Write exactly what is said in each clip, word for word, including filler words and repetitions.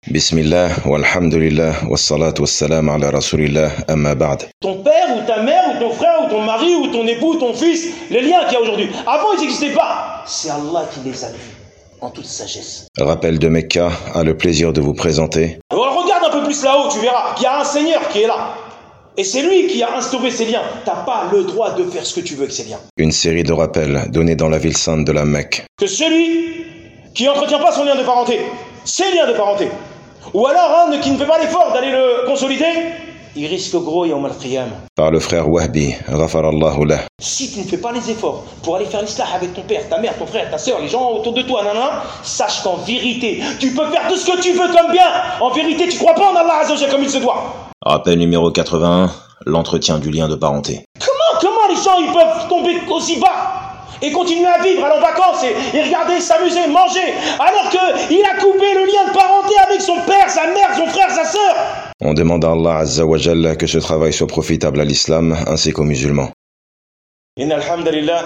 Bismillah, walhamdulillah, wassalatu wassalam ala rasulillah, amma ba'd. Ton père ou ta mère ou ton frère ou ton mari ou ton époux ou ton fils, les liens qu'il y a aujourd'hui. Avant, ils n'existaient pas. C'est Allah qui les a vus en toute sagesse. Rappel de Mecca a le plaisir de vous présenter. Alors regarde un peu plus là-haut, tu verras qu'il y a un Seigneur qui est là. Et c'est lui qui a instauré ces liens. Tu n'as pas le droit de faire ce que tu veux avec ces liens. Une série de rappels donnés dans la ville sainte de la Mecque. Que celui qui n'entretient pas son lien de parenté, ses liens de parenté, ou alors un qui ne fait pas l'effort d'aller le consolider, il risque gros yawm al-qiyam. Par le frère Wahbi, ghafarallahu lah. Si tu ne fais pas les efforts pour aller faire l'islah avec ton père, ta mère, ton frère, ta soeur, les gens autour de toi, nanana, sache qu'en vérité, tu peux faire tout ce que tu veux comme bien. En vérité, tu crois pas en Allah Azza wa Jalla comme il se doit. Rappel numéro quatre-vingt-un, l'entretien du lien de parenté. Comment, comment les gens ils peuvent tomber aussi bas et continuer à vivre, aller en vacances et, et regarder, s'amuser, manger, alors qu'il a coupé le lien de parenté avec son père, sa mère, son frère, sa sœur. On demande à Allah Azza wa Jalla que ce travail soit profitable à l'islam ainsi qu'aux musulmans. إن الحمد لله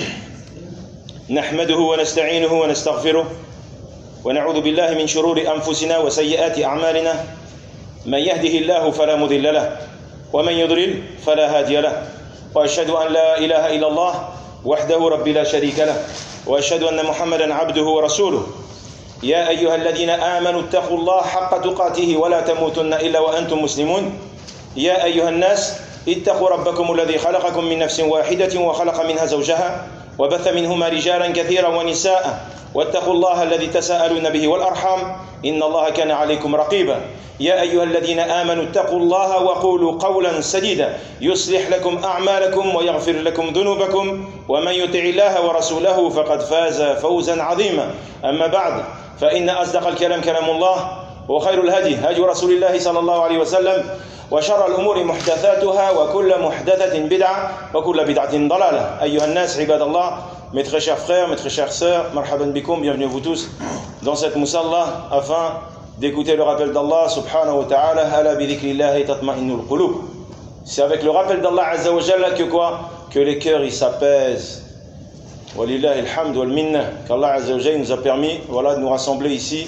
نحمده ونستعينه ونستغفره ونعوذ بالله من شرور أنفسنا وسيئات أعمالنا من يهده الله فلا مضل له ومن يضلل فلا هادي له وأشهد أن لا إله إلا الله وحده رب لا شريك له وأشهد أن محمدا عبده ورسوله يا أيها الذين آمنوا اتقوا الله حق تقاته ولا تموتن إلا وأنتم مسلمون يا أيها الناس اتقوا ربكم الذي خلقكم من نفس واحدة وخلق منها زوجها وبث منهما رجالا كثيرا ونساء واتقوا الله الذي تساءلون به والأرحام إن الله كان عليكم رقيبا يا أيها الذين آمنوا اتقوا الله وقولوا قولا سديدا يصلح لكم أعمالكم ويغفر لكم ذنوبكم ومن يطع الله ورسوله فقد فاز فوزا عظيما أما بعد فإن أصدق الكلام كلام الله وخير الهدي هدي رسول الله صلى الله عليه وسلم وشر الأمور محدثاتها وكل محدثة بدعة وكل بدعة ضلالة أيها الناس عباد الله. Mes très chers frères, mes très chères sœurs, marhaban bikoum, bienvenue vous tous dans cette musalla afin d'écouter le rappel d'Allah subhanahu wa ta'ala. Ala bi dhikrillahi tatma'innul qulub. C'est avec le rappel d'Allah Azza wa Jalla que quoi? Que les cœurs ils s'apaisent. Walillahi alhamd wal minna. Qu'Allah Azza wa Jalla nous a permis voilà, de nous rassembler ici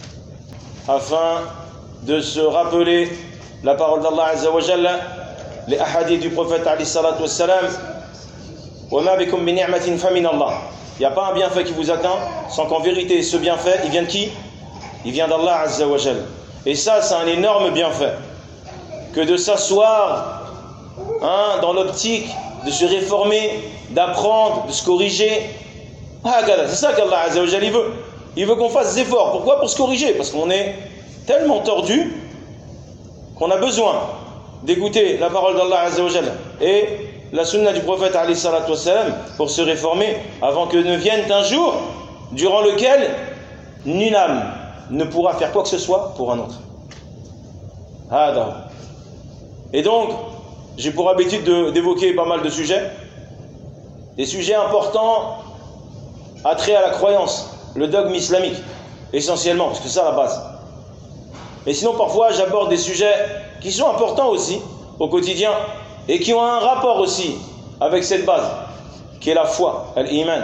afin de se rappeler la parole d'Allah Azza wa Jalla, les ahadiths du prophète alayhi salatu wassalam. Il n'y a pas un bienfait qui vous atteint sans qu'en vérité ce bienfait il vient de qui? Il vient d'Allah Azza wa Jal. Et ça c'est un énorme bienfait que de s'asseoir hein, dans l'optique de se réformer, d'apprendre, de se corriger. C'est ça qu'Allah Azza wa Jal il veut. Il veut qu'on fasse des efforts. Pourquoi? Pour se corriger. Parce qu'on est tellement tordu qu'on a besoin d'écouter la parole d'Allah Azza wa Jal et la sunna du prophète alayhi salatu wassalam pour se réformer avant que ne vienne un jour durant lequel nulle âme ne pourra faire quoi que ce soit pour un autre. Et donc j'ai pour habitude de, d'évoquer pas mal de sujets, des sujets importants attrait à la croyance, le dogme islamique essentiellement, parce que c'est ça la base. Mais sinon parfois j'aborde des sujets qui sont importants aussi au quotidien et qui ont un rapport aussi avec cette base qui est la foi, l'iman.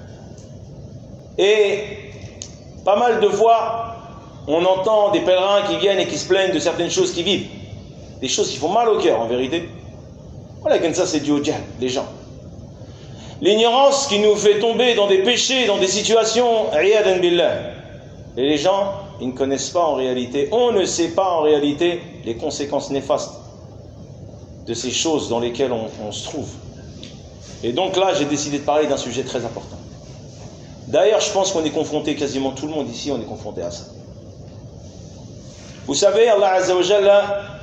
Et pas mal de fois on entend des pèlerins qui viennent et qui se plaignent de certaines choses qu'ils vivent, des choses qui font mal au cœur en vérité. Voilà, comme ça c'est dû au djihad, les gens. L'ignorance qui nous fait tomber dans des péchés, dans des situations, iyadan billah. Et les gens, ils ne connaissent pas en réalité, on ne sait pas en réalité les conséquences néfastes de ces choses dans lesquelles on, on se trouve. Et donc là, j'ai décidé de parler d'un sujet très important. D'ailleurs, je pense qu'on est confronté, quasiment tout le monde ici, on est confronté à ça. Vous savez, Allah Azza wa Jalla,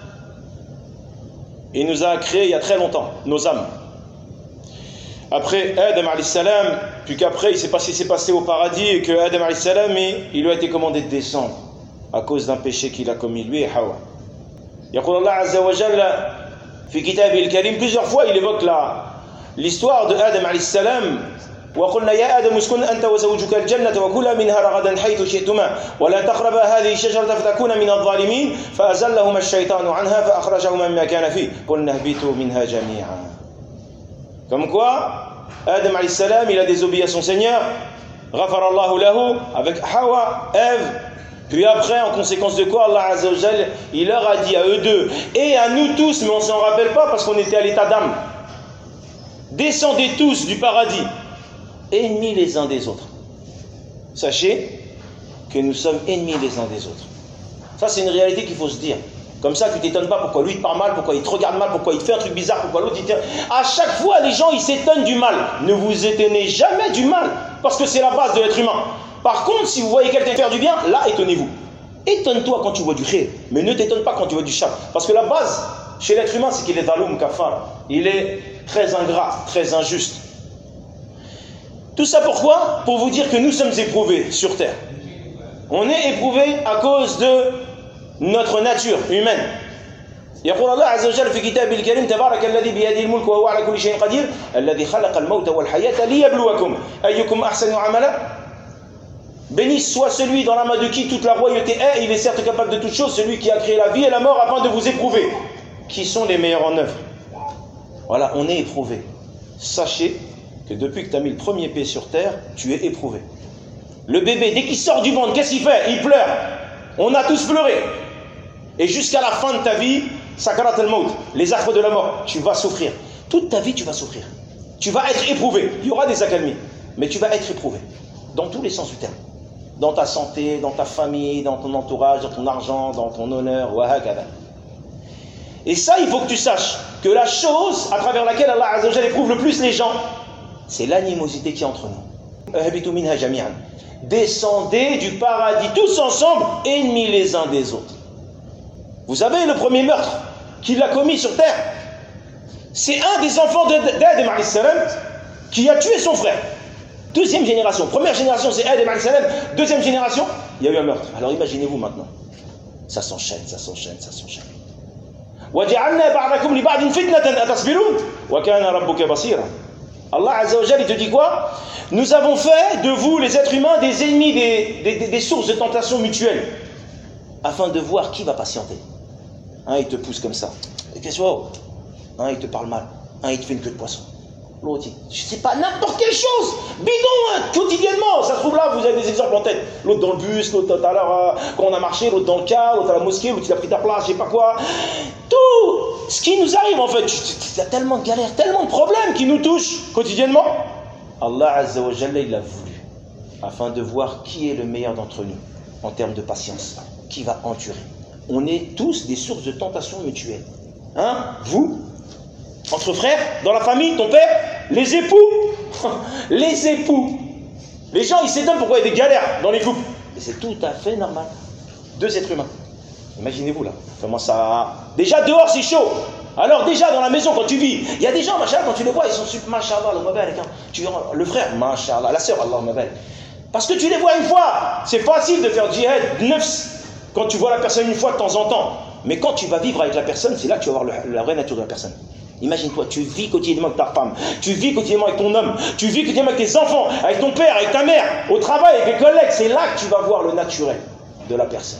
il nous a créé il y a très longtemps, nos âmes. Après Adam alayhi salam, puis qu'après il s'est passé, il s'est passé au paradis et que Adam alayhi salam, il lui a été commandé de descendre à cause d'un péché qu'il a commis, lui et Hawa. Yaqul Allah Azza wa Jalla fi kitabil karim, plusieurs fois il évoque la, l'histoire de Adam alayhi salam. وقلنا يا آدم اسكن أنت وزوجك الجنة وكلا منها رغدا حيث شئتما ولا تقربا هذه الشجرة فتكونا من الظالمين فأزلهما الشيطان عنها فأخرجهما مما كان فيه قلنا اهبطوا منها جميعا. Comme quoi, Adam alayhi salam, il a désobéi à son Seigneur, غفر الله له, avec Hawa, Ève, Puis après, en conséquence de quoi, Allah Azza wa Jal, il leur a dit à eux deux, et à nous tous, mais on ne s'en rappelle pas parce qu'on était à l'état d'âme. Descendez tous du paradis, ennemis les uns des autres. Sachez que nous sommes ennemis les uns des autres. Ça, c'est une réalité qu'il faut se dire. Comme ça, tu ne t'étonnes pas pourquoi lui il te parle mal, pourquoi il te regarde mal, pourquoi il te fait un truc bizarre, pourquoi l'autre il te... À chaque fois, les gens, ils s'étonnent du mal. Ne vous étonnez jamais du mal, parce que c'est la base de l'être humain. Par contre, si vous voyez quelqu'un faire du bien, là, étonnez-vous. Étonne-toi quand tu vois du khayr, mais ne t'étonne pas quand tu vois du shar. Parce que la base, chez l'être humain, c'est qu'il est dhaloum kafar. Il est très ingrat, très injuste. Tout ça pourquoi? Pour vous dire que nous sommes éprouvés sur terre. On est éprouvés à cause de notre nature humaine. يقول الله عز وجل في كتابه الكريم تبارك الذي بيده الملك وهو على كل شيء قدير الذي خلق الموت والحياة ليبلوكم أيكم أحسن عملا. Béni soit celui dans la main de qui toute la royauté est, il est certes capable de toutes choses, celui qui a créé la vie et la mort afin de vous éprouver. Qui sont les meilleurs en œuvre? Voilà, on est éprouvé. Sachez que depuis que tu as mis le premier pied sur terre, tu es éprouvé. Le bébé, dès qu'il sort du ventre, qu'est-ce qu'il fait? Il pleure. On a tous pleuré. Et jusqu'à la fin de ta vie, sakarat al-maut, les affres de la mort, tu vas souffrir. Toute ta vie, tu vas souffrir. Tu vas être éprouvé. Il y aura des accalmies, mais tu vas être éprouvé. Dans tous les sens du terme. Dans ta santé, dans ta famille, dans ton entourage, dans ton argent, dans ton honneur, wahakada. Et ça, il faut que tu saches que la chose à travers laquelle Allah Azza wa Jalla éprouve le plus les gens, c'est l'animosité qui est entre nous. Descendez du paradis tous ensemble, ennemis les uns des autres. Vous savez, le premier meurtre qu'il a commis sur terre, c'est un des enfants d'Adam alayhi salam qui a tué son frère. Deuxième génération. Première génération, c'est Adam alayhi salam. Deuxième génération, il y a eu un meurtre. Alors imaginez-vous maintenant. Ça s'enchaîne, ça s'enchaîne, ça s'enchaîne. Allah Azza wa Jalla, il te dit quoi? Nous avons fait de vous, les êtres humains, des ennemis, des, des, des sources de tentation mutuelles, afin de voir qui va patienter. Un, il te pousse comme ça. Qu'est-ce que c'est? Un, il te parle mal. Un, il te fait une queue de poisson. L'autre, je sais pas, n'importe quelle chose, bidon, hein, quotidiennement. Ça se trouve là, vous avez des exemples en tête. L'autre dans le bus, l'autre tout à l'heure, euh, quand on a marché, l'autre dans le car, l'autre à la mosquée, l'autre il a pris ta place, je sais pas quoi. Tout ce qui nous arrive en fait, il y a tellement de galères, tellement de problèmes qui nous touchent quotidiennement. Allah Azza wa Jalla, il l'a voulu, afin de voir qui est le meilleur d'entre nous, en termes de patience, qui va endurer. On est tous des sources de tentation mutuelle. Hein? Vous, entre frères, dans la famille, ton père, les époux, les époux. Les gens, ils s'étonnent pourquoi il y a des galères dans les couples. Et c'est tout à fait normal. Deux êtres humains. Imaginez-vous là, comment ça... Déjà dehors, c'est chaud. Alors déjà dans la maison, quand tu vis, il y a des gens, machallah, quand tu les vois, ils sont super, machallah, tu le frère, machallah, la sœur, Allah mabel. Parce que tu les vois une fois. C'est facile de faire djihad, nefs, quand tu vois la personne une fois de temps en temps. Mais quand tu vas vivre avec la personne, c'est là que tu vas voir le, la vraie nature de la personne. Imagine-toi, tu vis quotidiennement avec ta femme, tu vis quotidiennement avec ton homme, tu vis quotidiennement avec tes enfants, avec ton père, avec ta mère, au travail, avec tes collègues. C'est là que tu vas voir le naturel de la personne.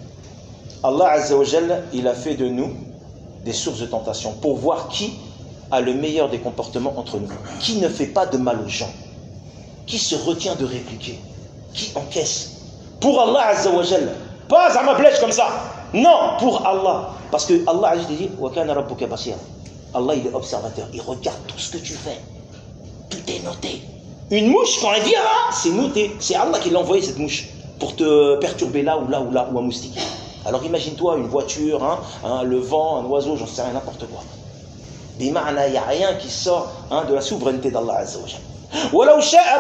Allah Azza wa Jalla, il a fait de nous des sources de tentation pour voir qui a le meilleur des comportements entre nous, qui ne fait pas de mal aux gens, qui se retient de répliquer, qui encaisse. Pour Allah Azza wa Jalla, pas à ma blèche comme ça. Non, pour Allah. Parce que Allah a dit wa kana rabbuka basira. Allah, il est observateur, il regarde tout ce que tu fais. Tout est noté. Une mouche, quand elle vient là, c'est noté. C'est Allah qui l'a envoyé cette mouche pour te perturber là ou là ou là, ou un moustique. Alors imagine-toi une voiture, hein, hein, le vent, un oiseau, j'en sais rien, n'importe quoi. Il n'y a rien qui sort hein, de la souveraineté d'Allah Azza wa Jalla.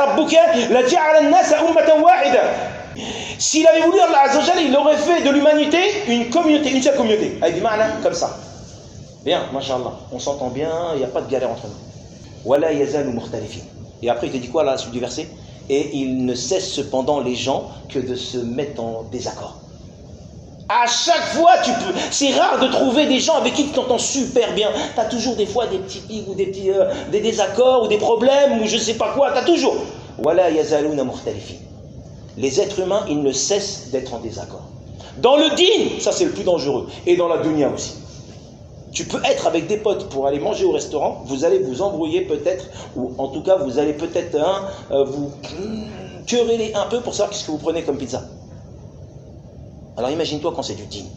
S'il avait voulu, Allah Azza wa Jalla, il aurait fait de l'humanité une communauté, une seule communauté. Avec des ma'ana comme ça. Bien, mashallah, on s'entend bien, il n'y a pas de galère entre nous. Et après il te dit quoi là, la suite du verset? Et il ne cesse cependant les gens que de se mettre en désaccord. À chaque fois, tu peux. C'est rare de trouver des gens avec qui tu t'entends super bien. Tu as toujours des fois des petits pics ou des petits euh, des désaccords ou des problèmes ou je sais pas quoi. Tu as toujours. Les êtres humains, ils ne cessent d'être en désaccord. Dans le din, ça c'est le plus dangereux. Et dans la dunya aussi. Tu peux être avec des potes pour aller manger au restaurant, vous allez vous embrouiller peut-être, ou en tout cas vous allez peut-être hein, euh, vous quereller un peu pour savoir qu'est-ce que vous prenez comme pizza. Alors imagine-toi quand c'est du digne.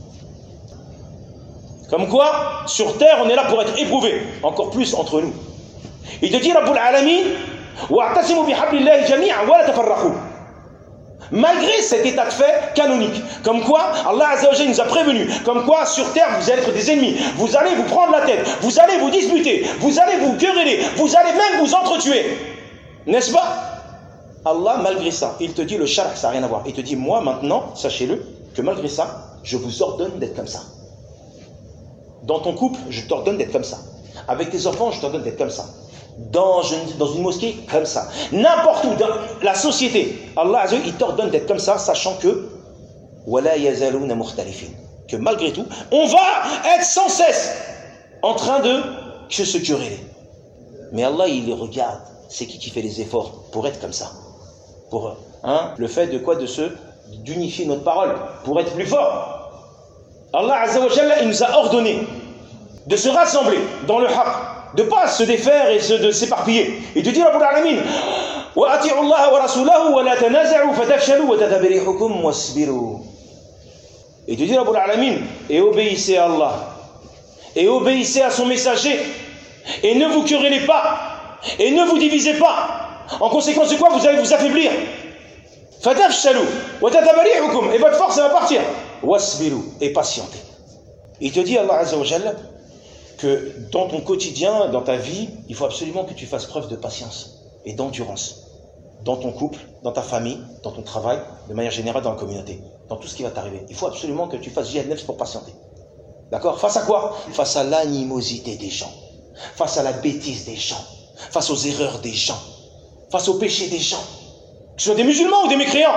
Comme quoi, sur terre, on est là pour être éprouvé, encore plus entre nous. Il te dit, Rabbul Alamin, wa'tasimu bihablillahi jami'an wa la tafarraqu. Malgré cet état de fait canonique, comme quoi Allah Azza wa Jalla nous a prévenus, comme quoi sur terre vous allez être des ennemis, vous allez vous prendre la tête, vous allez vous disputer, vous allez vous quereller, vous allez même vous entretuer, n'est-ce pas? Allah, malgré ça, il te dit le shar', ça n'a rien à voir. Il te dit, moi maintenant, sachez-le, que malgré ça, je vous ordonne d'être comme ça. Dans ton couple, je t'ordonne d'être comme ça. Avec tes enfants, je t'ordonne d'être comme ça. Dans une, dans une mosquée, comme ça. N'importe où, dans la société, Allah Azza wa Jalla, il t'ordonne d'être comme ça, sachant que وَلَا يَزَالُونَ مُخْتَلِفِينَ, que malgré tout, on va être sans cesse en train de se quereller. Mais Allah, il les regarde. C'est qui qui fait les efforts pour être comme ça? Pour hein, le fait de quoi? De se d'unifier notre parole, pour être plus fort. Allah Azza wa Jalla, il nous a ordonné de se rassembler dans le haqq, de ne pas se défaire et se, de s'éparpiller. Et de dire Rabbul Alamin, wa ati'u Allah wa rasulahu wa la tanaza'u fatafshalu wa tadhabba rihukum wasbiru. Et de dire Rabbul Alamin, et obéissez à Allah, et obéissez à son messager, et ne vous querellez pas, et ne vous divisez pas. En conséquence de quoi vous allez vous affaiblir. Fatafshalu wa tadhabba rihukum, et votre force va partir. Wasbiru, et patientez. Il te dit, Allah Azza wa Jalla, que dans ton quotidien, dans ta vie, il faut absolument que tu fasses preuve de patience et d'endurance. Dans ton couple, dans ta famille, dans ton travail, de manière générale dans la communauté, dans tout ce qui va t'arriver. Il faut absolument que tu fasses jihad nafs pour patienter. D'accord? Face à quoi? Face à l'animosité des gens, face à la bêtise des gens, face aux erreurs des gens, face aux péchés des gens, que ce soit des musulmans ou des mécréants.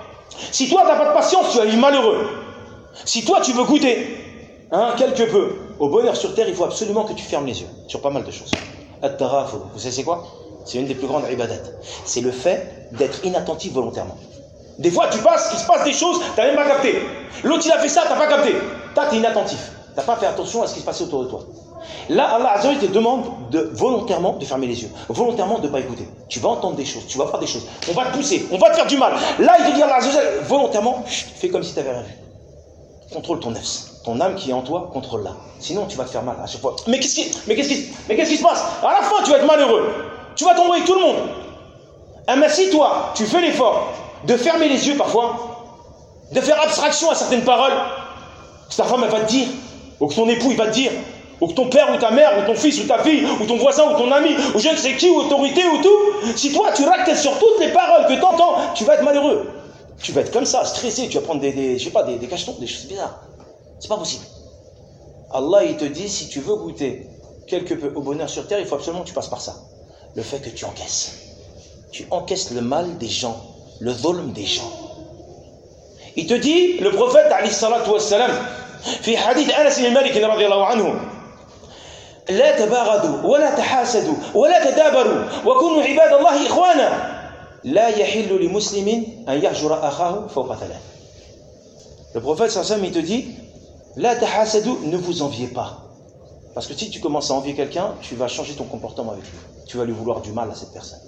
Si toi tu n'as pas de patience, tu vas vivre malheureux. Si toi tu veux goûter hein, quelque peu au bonheur sur terre, il faut absolument que tu fermes les yeux sur pas mal de choses. At-tarafud, vous savez c'est quoi? C'est une des plus grandes ibadat. C'est le fait d'être inattentif volontairement. Des fois tu passes, il se passe des choses, tu n'as même pas capté. L'autre il a fait ça, tu n'as pas capté. Toi tu es inattentif, tu n'as pas fait attention à ce qui se passait autour de toi. Là Allah Azza wa Jalla te demande de, volontairement de fermer les yeux, volontairement de ne pas écouter. Tu vas entendre des choses, tu vas voir des choses, on va te pousser, on va te faire du mal. Là il te dit Allah Azza wa Jalla, volontairement, fais comme si tu n'avais rien vu. Contrôle ton nefs. Ton âme qui est en toi, contrôle-la. Sinon, tu vas te faire mal à chaque fois. Mais qu'est-ce qui, mais qu'est-ce qui, mais qu'est-ce qui se passe? À la fin, tu vas être malheureux. Tu vas tomber avec tout le monde. Ah, mais si toi, tu fais l'effort de fermer les yeux parfois, de faire abstraction à certaines paroles, que ta femme elle va te dire, ou que ton époux il va te dire, ou que ton père ou ta mère, ou ton fils ou ta fille, ou ton voisin ou ton ami, ou je ne sais qui, ou autorité ou tout, si toi tu raques sur toutes les paroles que tu entends, tu vas être malheureux. Tu vas être comme ça, stressé, tu vas prendre des, des je sais pas, des, des cachetons, des choses bizarres. C'est pas possible. Allah, il te dit, si tu veux goûter quelque peu au bonheur sur terre, il faut absolument que tu passes par ça. Le fait que tu encaisses. Tu encaisses le mal des gens, le dhulm des gens. Il te dit, le prophète, alayhi salatu wassalam, في حديث أنس بن مالك رضي الله عنه لا تباغضوا ولا تحاسدوا ولا تدابروا وكونوا عباد الله إخوانا لا يحل لمسلم أن يهجر أخاه فوق ثلاث. Le prophète sallallahu alayhi wa sallam, il te dit, la tahasadu, ne vous enviez pas. Parce que si tu commences à envier quelqu'un, tu vas changer ton comportement avec lui. Tu vas lui vouloir du mal à cette personne.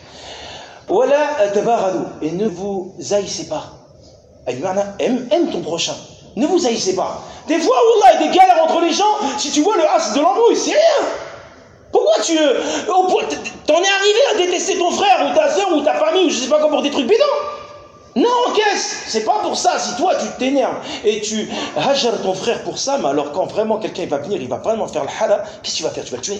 Wala tabaghadu, et ne vous haïssez pas. Aime, aime ton prochain. Ne vous haïssez pas. Des fois, wallah, il y a des galères entre les gens. Si tu vois le as de l'embrouille, c'est rien. Pourquoi tu t'en es arrivé à détester ton frère ou ta soeur ou ta famille ou je sais pas quoi pour des trucs bidons? Non, qu'est-ce? C'est pas pour ça. Si toi tu t'énerves et tu hajar ton frère pour ça, mais alors quand vraiment quelqu'un va venir, il va vraiment faire le halal, qu'est-ce que tu vas faire? Tu vas le tuer.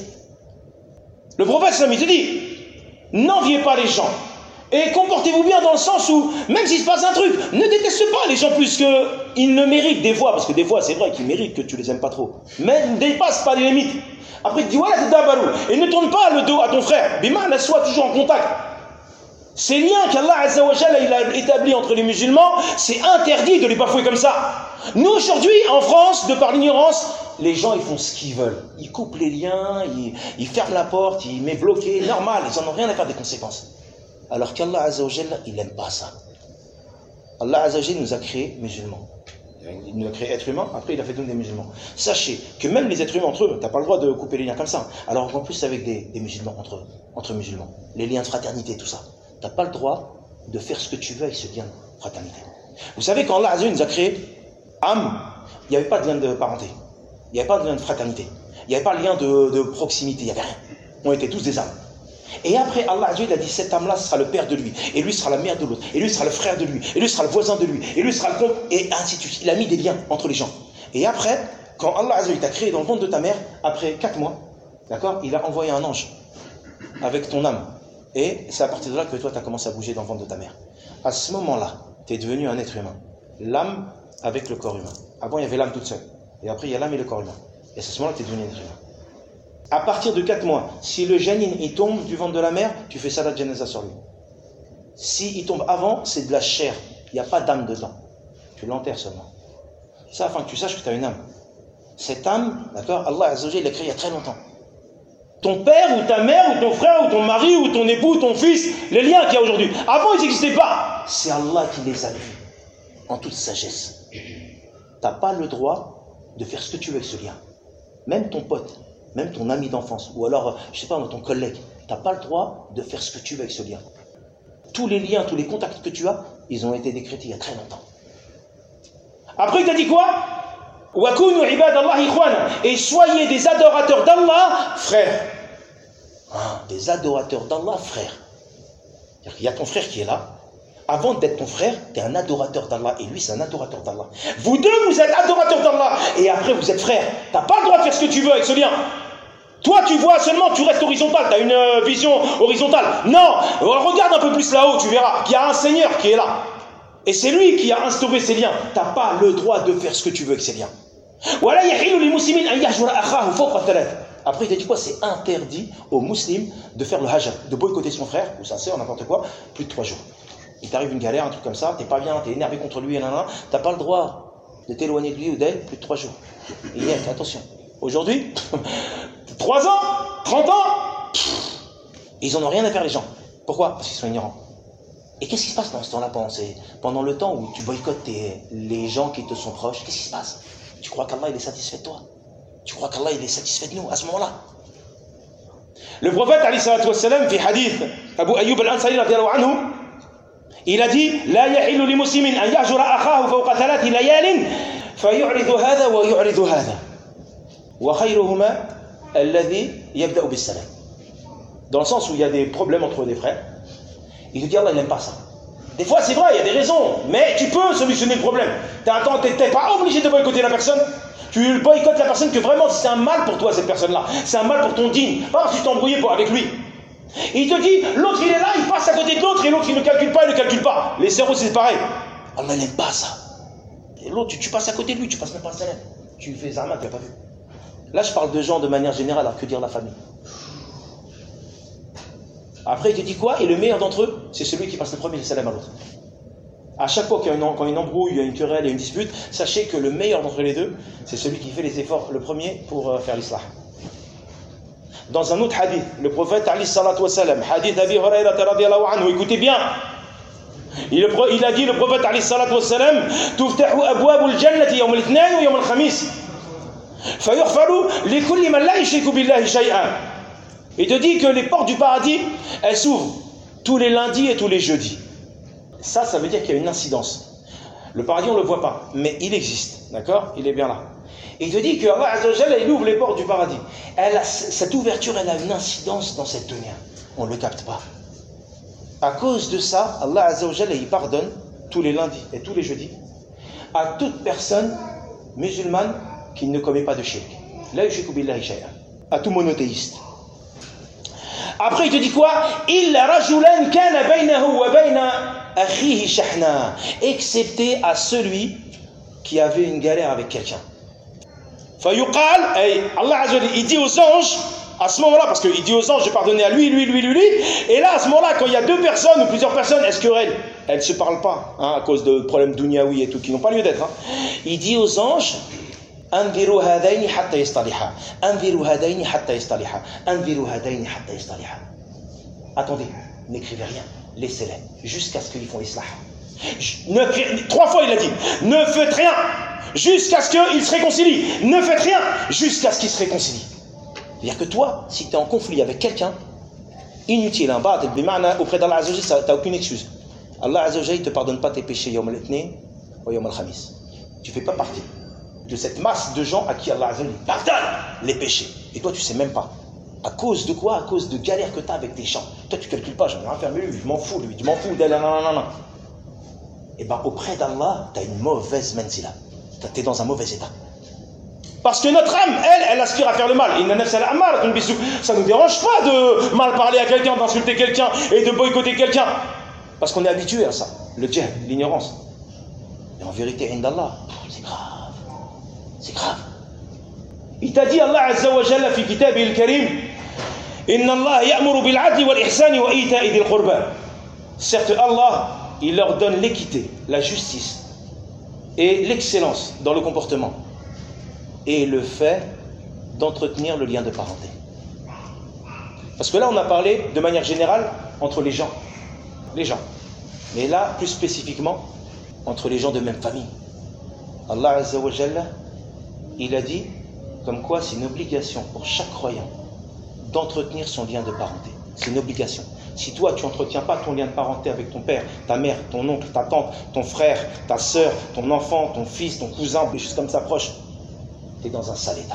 Le prophète sallam, il te dit, n'enviez pas les gens et comportez-vous bien dans le sens où, même s'il se passe un truc, ne déteste pas les gens plus qu'ils ne méritent des fois, parce que des fois c'est vrai qu'ils méritent que tu les aimes pas trop, mais ne dépasse pas les limites. Après il te dit, voilà, t'es dabarou, et ne tourne pas le dos à ton frère, bima, sois toujours en contact. Ces liens qu'Allah Azza wa Jalla il a établis entre les musulmans, c'est interdit de les bafouer comme ça. Nous aujourd'hui, en France, de par l'ignorance, les gens ils font ce qu'ils veulent. Ils coupent les liens, ils, ils ferment la porte, ils mettent bloqué, normal, ils n'en ont rien à faire des conséquences. Alors qu'Allah Azza wa Jalla, il n'aime pas ça. Allah Azza wa Jalla nous a créés musulmans. Il nous a créé êtres humains, après il a fait nous des musulmans. Sachez que même les êtres humains entre eux, tu n'as pas le droit de couper les liens comme ça. Alors en plus avec des, des musulmans entre eux, entre musulmans. Les liens de fraternité, tout ça. Tu n'as pas le droit de faire ce que tu veux avec ce lien de fraternité. Vous savez, quand Allah Azza wa Jalla nous a créés, âme, il n'y avait pas de lien de parenté, il n'y avait pas de lien de fraternité, il n'y avait pas de lien de, de proximité, il n'y avait rien. On était tous des âmes. Et après, Allah a dit, cette âme-là sera le père de lui, et lui sera la mère de l'autre, et lui sera le frère de lui, et lui sera le voisin de lui, et lui sera le compte, et ainsi de suite. Il a mis des liens entre les gens. Et après, quand Allah t'a créé dans le ventre de ta mère, après quatre mois, d'accord, il a envoyé un ange avec ton âme. Et c'est à partir de là que toi, tu as commencé à bouger dans le ventre de ta mère. À ce moment-là, tu es devenu un être humain. L'âme avec le corps humain. Avant, il y avait l'âme toute seule. Et après, il y a l'âme et le corps humain. Et à ce moment-là, tu es devenu un être humain. À partir de quatre mois, si le janin il tombe du ventre de la mère, tu fais salat janaza sur lui. Si il tombe avant, c'est de la chair. Il n'y a pas d'âme dedans. Tu l'enterres seulement. Ça afin que tu saches que tu as une âme. Cette âme, d'accord, Allah Azza wa Jalla, il l'a créée il y a très longtemps. Ton père ou ta mère ou ton frère ou ton mari ou ton époux ou ton fils, les liens qu'il y a aujourd'hui, avant ils n'existaient pas. C'est Allah qui les a vus en toute sagesse. Tu n'as pas le droit de faire ce que tu veux avec ce lien. Même ton pote, même ton ami d'enfance, ou alors, je ne sais pas, ton collègue, tu n'as pas le droit de faire ce que tu veux avec ce lien. Tous les liens, tous les contacts que tu as, ils ont été décrétés il y a très longtemps. Après, il t'a dit quoi? Et soyez des adorateurs d'Allah, frères. Ah, des adorateurs d'Allah, frères. C'est-à-dire qu'il y a ton frère qui est là. Avant d'être ton frère, tu es un adorateur d'Allah. Et lui, c'est un adorateur d'Allah. Vous deux, vous êtes adorateurs d'Allah. Et après, vous êtes frères. Tu n'as pas le droit de faire ce que tu veux avec ce lien. Toi, tu vois seulement, tu restes horizontal. Tu as une vision horizontale. Non, regarde un peu plus là-haut, tu verras qu'il y a un Seigneur qui est là. Et c'est lui qui a instauré ces liens. Tu n'as pas le droit de faire ce que tu veux avec ces liens. Après, il t'a dit quoi? C'est interdit aux musulmans de faire le hajr, de boycotter son frère, ou sa sœur, n'importe quoi, plus de trois jours. Il t'arrive une galère, un truc comme ça, t'es pas bien, t'es énervé contre lui, et là, t'as pas le droit de t'éloigner de lui ou d'elle plus de trois jours. Et yeah, attention. Aujourd'hui, trois ans, trente ans, ils en ont rien à faire les gens. Pourquoi? Parce qu'ils sont ignorants. Et qu'est-ce qui se passe dans ce temps-là, pendant, pendant le temps où tu boycottes tes, les gens qui te sont proches? Qu'est-ce qui se passe? Tu crois qu'Allah il est satisfait de toi? Tu crois qu'Allah il est satisfait de nous à ce moment-là? Le prophète alayhi salatu wassalam, fi hadith Abu Ayyub al-Ansari radiyallahu anhu, il a dit la yahillu li muslimin an yahjura akhahu fawqa thalath layalin fayu'ridu hadha wa yu'ridu hadha wa khayruhuma alladhi yabda'u bis salam. Dans le sens où il y a des problèmes entre des frères, il te dit Allah il n'aime pas ça. Des fois c'est vrai, il y a des raisons, mais tu peux solutionner le problème. Tu n'es pas obligé de boycotter la personne. Tu boycottes la personne que vraiment c'est un mal pour toi cette personne-là. C'est un mal pour ton dîne. Pas parce que tu t'es embrouillé avec lui. Et il te dit, l'autre il est là, il passe à côté de l'autre et l'autre il ne calcule pas, il ne calcule pas. Les cerveaux c'est pareil. Allah n'aime pas ça. Et l'autre tu, tu passes à côté de lui, tu passes même pas le salaire. Tu fais Zama, tu n'as pas vu. Là je parle de gens de manière générale, alors que dire la famille. Après il te dit quoi? Et le meilleur d'entre eux, c'est celui qui passe le premier le salam à l'autre. À chaque fois qu'il y a une, quand il y a une embrouille, il y a une querelle, il y a une dispute, sachez que le meilleur d'entre les deux, c'est celui qui fait les efforts le premier pour euh, faire l'islah. Dans un autre hadith, le prophète alayhi salatu wassalam, hadith Abi Hurayrata radiyallahu anhu, écoutez bien, il, il a dit le prophète alayhi salatu wassalam, tuftahu abwabul jannati yawm al-ithnain wa yawm al-khamis fayughfaru li kulli man la yushriku billahi shay'an. Il te dit que les portes du paradis, elles s'ouvrent tous les lundis et tous les jeudis. Ça, ça veut dire qu'il y a une incidence. Le paradis, on ne le voit pas, mais il existe, d'accord? Il est bien là. Et il te dit que Allah Azza wa Jalla, il ouvre les portes du paradis. Elle a, cette ouverture, elle a une incidence dans cette dunya. On ne le capte pas. À cause de ça, Allah Azza wa Jalla, il pardonne tous les lundis et tous les jeudis à toute personne musulmane qui ne commet pas de shirk. La yushriku billahi shay'an. À tout monothéiste. Après, il te dit quoi? Illa rajulan kana baynahu wa bayna akhihi shahna, excepté à celui qui avait une galère avec quelqu'un. Fayuqal, et Allah Azza wa Jalla, il dit aux anges, à ce moment-là, parce qu'il dit aux anges, j'ai pardonné à lui, lui, lui, lui, lui, et là, à ce moment-là, quand il y a deux personnes ou plusieurs personnes, est-ce qu'elles elles ne se parlent pas, hein, à cause de problèmes dunyaoui et tout, qui n'ont pas lieu d'être, hein. Il dit aux anges, Anviru hadaini hatta yastaliha. Anviru hadaini hatta yastaliha. Anviru hadaini hatta yastaliha. Attendez, n'écrivez rien, laissez-les, jusqu'à ce qu'ils font l'islah. Ne, trois fois il a dit, ne faites rien, jusqu'à ce qu'ils se réconcilient. Ne faites rien, jusqu'à ce qu'ils se réconcilient. C'est-à-dire que toi, si tu es en conflit avec quelqu'un, inutile, hein, auprès d'Allah Azza wa Jalla, tu n'as aucune excuse. Allah Azza wa Jalla ne te pardonne pas tes péchés yawm al-ithnain ou yawm al-khamis. Tu ne fais pas partie de cette masse de gens à qui Allah Azza wa Jalla pardonne les péchés. Et toi, tu ne sais même pas. À cause de quoi? À cause de galères que tu as avec tes gens. Toi, tu ne calcules pas, j'en ai rien faire, mais lui, je m'en fous, lui, je m'en fous d'elle, non, non, non, non. Et bien, auprès d'Allah, tu as une mauvaise menzila. Tu es dans un mauvais état. Parce que notre âme, elle, elle aspire à faire le mal. Ça ne nous dérange pas de mal parler à quelqu'un, d'insulter quelqu'un et de boycotter quelqu'un. Parce qu'on est habitué à ça. Le jahl, l'ignorance. Et en vérité, indallah, c'est grave. C'est grave. Il t'a dit, Allah Azza wa Jalla, fi kitabihi al-karim, Inna Allah ya'muru bil adli wal ihsani wa ita'i dhil qurba. Certes, Allah, il leur donne l'équité, la justice et l'excellence dans le comportement. Et le fait d'entretenir le lien de parenté. Parce que là, on a parlé de manière générale entre les gens. Les gens. Mais là, plus spécifiquement, entre les gens de même famille. Allah Azza wa Jalla, il a dit, comme quoi c'est une obligation pour chaque croyant d'entretenir son lien de parenté. C'est une obligation. Si toi, tu n'entretiens pas ton lien de parenté avec ton père, ta mère, ton oncle, ta tante, ton frère, ta soeur, ton enfant, ton fils, ton cousin, des choses comme ça proches, tu es dans un sale état.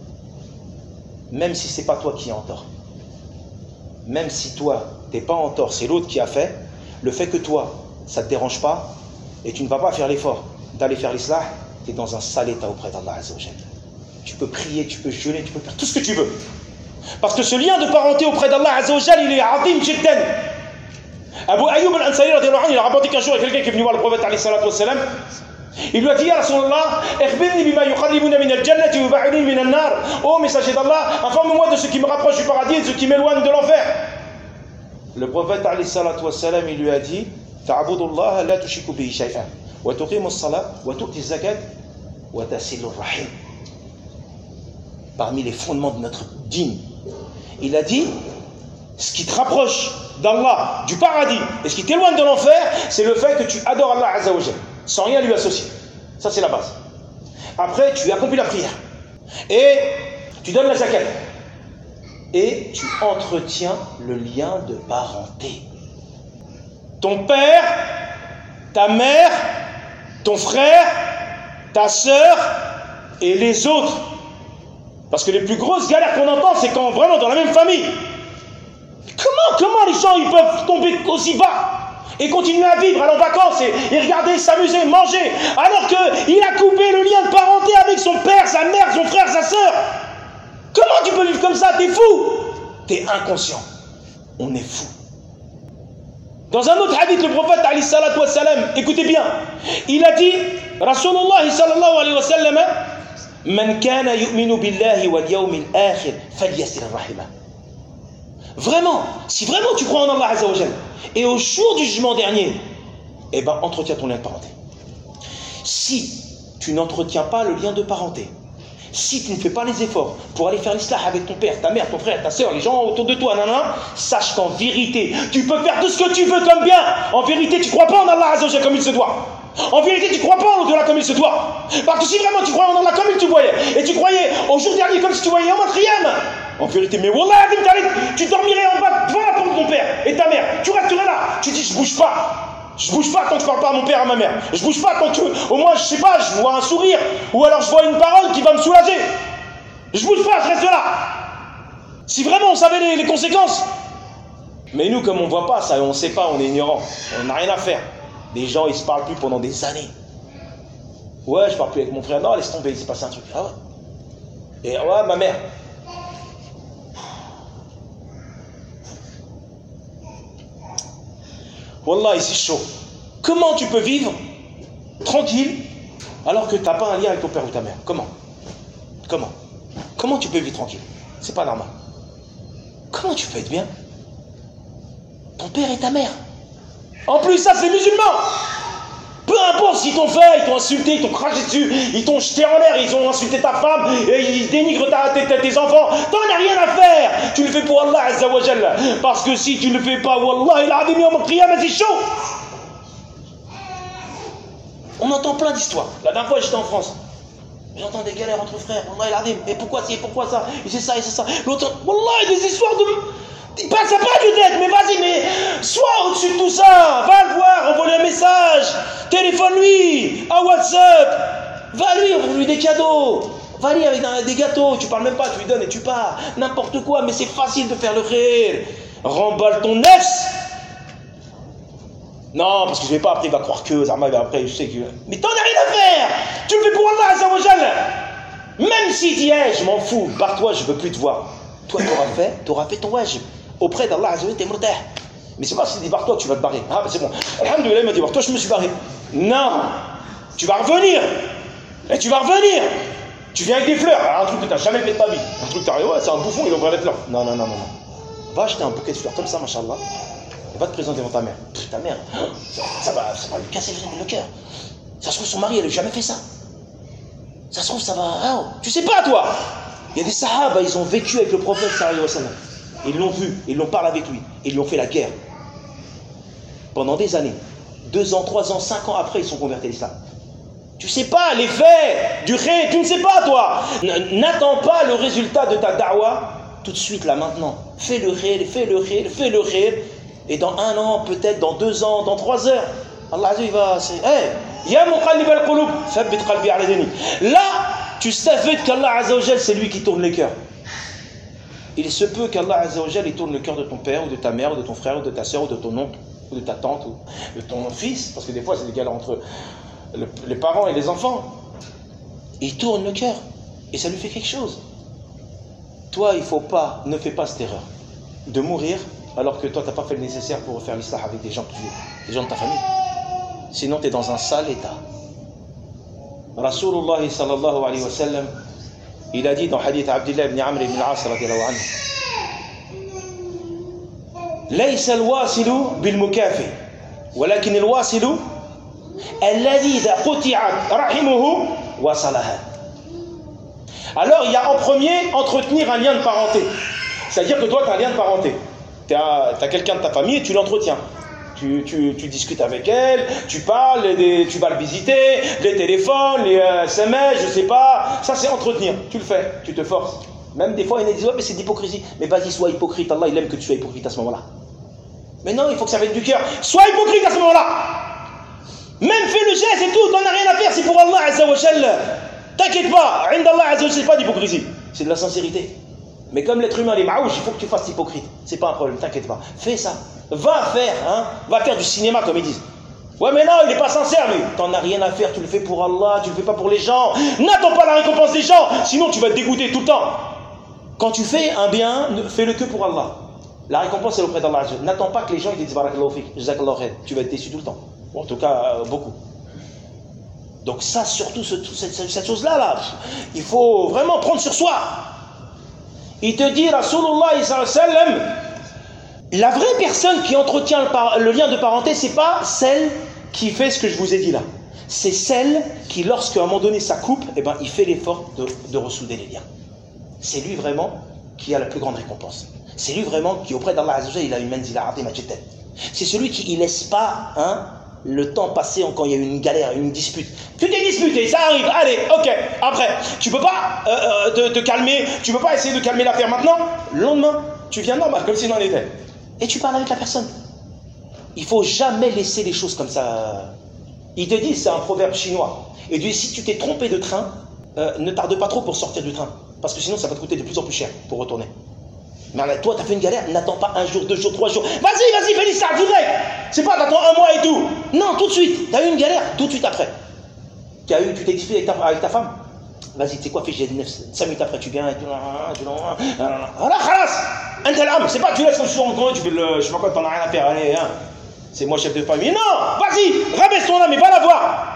Même si ce n'est pas toi qui es en tort. Même si toi, tu n'es pas en tort, c'est l'autre qui a fait, le fait que toi, ça ne te dérange pas, et tu ne vas pas faire l'effort d'aller faire l'islah, tu es dans un sale état auprès d'Allah Azza wa Jalla. Tu peux prier, tu peux jeûner, tu peux faire tout ce que tu veux. Parce que ce lien de parenté auprès d'Allah Azza wa Jalla, il est azim jiddan. Abu Ayyub al-Ansari, il a rapporté qu'un jour, il y a quelqu'un qui est venu voir le prophète alayhi salatu wa salam. Il lui a dit, Ya Rasulallah, ikhbirni bima yuqarribuna min al-jannati wa yub'iduni min an-nar. Oh messager d'Allah, informe-moi de ce qui me rapproche du paradis et de ce qui m'éloigne de l'enfer. Le prophète alayhi salatu wa salam, il lui a dit, ta'budullaha la tushriku bihi shay'an wa tuqimu as-salat wa tu'ti az-zakat wa tasilu ar-rahim. Parmi les fondements de notre dîne, il a dit, ce qui te rapproche d'Allah, du paradis, et ce qui t'éloigne de l'enfer, c'est le fait que tu adores Allah Azza wa Jalla, sans rien lui associer. Ça, c'est la base. Après, tu accomplis la prière. Et tu donnes la zakat. Et tu entretiens le lien de parenté. Ton père, ta mère, ton frère, ta sœur et les autres. Parce que les plus grosses galères qu'on entend, c'est quand vraiment dans la même famille. Comment, comment les gens ils peuvent tomber aussi bas et continuer à vivre, aller en vacances et, et regarder, s'amuser, manger, alors qu'il a coupé le lien de parenté avec son père, sa mère, son frère, sa sœur. Comment tu peux vivre comme ça? T'es fou. T'es inconscient. On est fou. Dans un autre hadith, le prophète alayhi salatu wa salam, écoutez bien, il a dit, Rasulullah sallallahu alayhi wa sallam, Man kana yu'minu billahi wal yawmil akhir falyasil rahima. Vraiment, si vraiment tu crois en Allah Azza wa Jalla et au jour du jugement dernier, eh ben entretiens ton lien de parenté. Si tu n'entretiens pas le lien de parenté, si tu ne fais pas les efforts pour aller faire l'islah avec ton père, ta mère, ton frère, ta soeur, les gens autour de toi, nanana, sache qu'en vérité, tu peux faire tout ce que tu veux comme bien. En vérité, tu ne crois pas en Allah Azza wa Jalla comme il se doit. En vérité, tu ne crois pas en au-delà comme il se doit. Parce que si vraiment tu crois en Allah comme il te voyait, et tu croyais au jour dernier comme si tu voyais en Qiyam, en vérité, mais Wallah, tu dormirais en bas devant la porte de ton père et ta mère. Tu resterais là. Tu dis, je bouge pas. Je bouge pas tant que je parle pas à mon père et à ma mère. Je bouge pas tant que, au moins, je sais pas, je vois un sourire. Ou alors je vois une parole qui va me soulager. Je bouge pas, je reste là. Si vraiment on savait les, les conséquences. Mais nous, comme on voit pas ça, on sait pas, on est ignorant. On n'a rien à faire. Des gens, ils se parlent plus pendant des années. Ouais, je parle plus avec mon frère. Non, laisse tomber, il s'est passé un truc. Ah ouais. Et ouais, ma mère. Wallah, c'est chaud. Comment tu peux vivre tranquille alors que tu n'as pas un lien avec ton père ou ta mère? Comment? Comment? Comment tu peux vivre tranquille? C'est pas normal. Comment tu peux être bien? Ton père et ta mère. En plus, ça, c'est musulman. Peu importe s'ils t'ont fait, ils t'ont insulté, ils t'ont craché dessus, ils t'ont jeté en l'air, ils ont insulté ta femme, et ils dénigrent ta, tes, tes enfants. T'en as rien à faire. Tu le fais pour Allah Azza wa Jalla. Parce que si tu ne le fais pas, Wallah, il a admis au Qiyam, c'est chaud. On entend plein d'histoires. La dernière fois, j'étais en France. J'entends des galères entre frères. Wallah, il a admis. Et pourquoi c'est, pourquoi ça? Et c'est ça, et c'est ça. L'autre, Wallah, des histoires de... Bah, ça pas du tête, mais vas-y, mais sois au-dessus de tout ça, va le voir, envoie-lui un message, téléphone-lui, à WhatsApp, Va lui, offre-lui des cadeaux. Va lui avec des gâteaux. Tu parles même pas, tu lui donnes et tu pars. N'importe quoi, mais c'est facile de faire le khir. Remballe ton nefs. Non, parce que je vais pas après, il va croire que Zama, après, je sais que. Mais t'en as rien à faire. Tu le fais pour Allah, Azza wa Jalla. Même si tu es, je m'en fous, barre-toi, je veux plus te voir. Toi, tu auras fait, tu auras fait ton wajib. Auprès d'Allah, Azza wa Jalla, t'es murtah. Mais c'est pas si tu dis barre-toi que tu vas te barrer. Ah, bah c'est bon. Alhamdoulilah, il m'a dit barre-toi, je me suis barré. Non, tu vas revenir. Et tu vas revenir. Tu viens avec des fleurs, un truc que tu n'as jamais fait de ta vie. Un truc que tu as ouais, c'est un bouffon, il ouvre les fleurs. Non, non, non, non, non. Va acheter un bouquet de fleurs comme ça, machallah. Et va te présenter devant ta mère. Pff, ta mère, ça, ça, va, ça va lui casser le cœur. Ça se trouve, son mari, elle n'a jamais fait ça. Ça se trouve, ça va. Oh, tu sais pas, toi. Il y a des sahaba, ils ont vécu avec le prophète sallallahu alayhi wa sallam. Ils l'ont vu, ils l'ont parlé avec lui. Ils lui ont fait la guerre. Pendant des années. Deux ans, trois ans, cinq ans après, ils sont convertis à l'islam. Tu sais pas l'effet du khayr, tu ne sais pas, toi. N'attends pas le résultat de ta da'wa tout de suite, là, maintenant. Fais le khayr, fais le khayr, fais le khayr. Et dans un an, peut-être, dans deux ans, dans trois heures, Allah il va. Hey, ya muqallib al-qulub, thabbit qalbi ala dini. Là, tu savais qu'Allah Azza wa Jal, c'est lui qui tourne les cœurs. Il se peut qu'Allah Azza wa Jal, il tourne le cœur de ton père, ou de ta mère, ou de ton frère, ou de ta soeur, ou de ton oncle, ou de ta tante, ou de ton fils, parce que des fois, c'est des galères entre le, les parents et les enfants. Il tourne le cœur, et ça lui fait quelque chose. Toi, il faut pas, ne fais pas cette erreur de mourir alors que toi, tu n'as pas fait le nécessaire pour faire l'islah avec des gens, des gens de ta famille. Sinon, tu es dans un sale état. Rasulullah sallallahu alayhi wa sallam, il a dit dans hadith Abdullah ibn Amr ibn al-As radiyallahu anhu, ليس الواصل بالمكافئ ولكن الواصل الذي إذا قطعت رحمه وصلها. Alors, il y a en premier entretenir un lien de parenté. C'est-à-dire que toi, tu as un lien de parenté. Tu as, tu as quelqu'un de ta famille et tu l'entretiens. Tu, tu, tu discutes avec elle, tu parles, des, tu vas le visiter, les téléphones, les euh, S M S, je sais pas. Ça, c'est entretenir. Tu le fais, tu te forces. Même des fois, il y en a qui disent ouais, mais c'est d'hypocrisie. Mais vas-y, sois hypocrite. Allah, il aime que tu sois hypocrite à ce moment-là. Mais non, il faut que ça vienne du cœur. Sois hypocrite à ce moment-là. Même fais le geste et tout, t'en as rien à faire, c'est pour Allah Azza wa Jalla. T'inquiète pas, Allah Azza wa Jalla, c'est pas d'hypocrisie, c'est de la sincérité. Mais comme l'être humain, les maouches, il faut que tu fasses hypocrite. C'est pas un problème, t'inquiète pas. Fais ça. Va faire, hein. Va faire du cinéma, comme ils disent. Ouais, mais non, il n'est pas sincère, mais t'en as rien à faire. Tu le fais pour Allah, tu le fais pas pour les gens. N'attends pas la récompense des gens, sinon tu vas te dégoûter tout le temps. Quand tu fais un bien, fais-le que pour Allah. La récompense est auprès d'Allah. N'attends pas que les gens ils te disent barakallahu fik, jazakallahu khair. Tu vas être déçu tout le temps. Bon, en tout cas, euh, beaucoup. Donc ça, surtout ce, cette, cette chose-là, là, il faut vraiment prendre sur soi. Il te dit, Rasulullah sallallahu alayhi wa sallam, la vraie personne qui entretient le, par, le lien de parenté, c'est pas celle qui fait ce que je vous ai dit là. C'est celle qui, lorsqu'à un moment donné ça coupe, eh ben, il fait l'effort de, de ressouder les liens. C'est lui vraiment qui a la plus grande récompense. C'est lui vraiment qui, auprès d'Allah Azza wa Jalla, il a une manzila azima jiddan. C'est celui qui ne laisse pas hein, le temps passer quand il y a une galère, une dispute. Tu t'es disputé, ça arrive, allez, ok, après. Tu peux pas euh, euh, te, te calmer, tu peux pas essayer de calmer l'affaire maintenant. Le lendemain, tu viens normal, comme si n'en était. Et tu parles avec la personne. Il faut jamais laisser les choses comme ça. Il te dit, c'est un proverbe chinois. Il dit, si tu t'es trompé de train, euh, ne tarde pas trop pour sortir du train. Parce que sinon, ça va te coûter de plus en plus cher pour retourner. Mais là, toi, tu as fait une galère, n'attends pas un jour, deux jours, trois jours. Vas-y, vas-y, fais ça, direct. C'est pas t'attends un mois et tout. Non, tout de suite. Tu as eu une galère, tout de suite après. Tu as eu, tu t'es disputé avec ta, avec ta femme. Vas-y, tu sais quoi, fais cinq minutes après, tu viens et tu. Voilà, khalas. Un tel âme, c'est pas que tu laisses ton sourd en coin, tu fais le. Je sais pas quoi, t'en as rien à faire, allez, hein. C'est moi chef de famille. Non, vas-y, rabaisse ton âme et va la voir.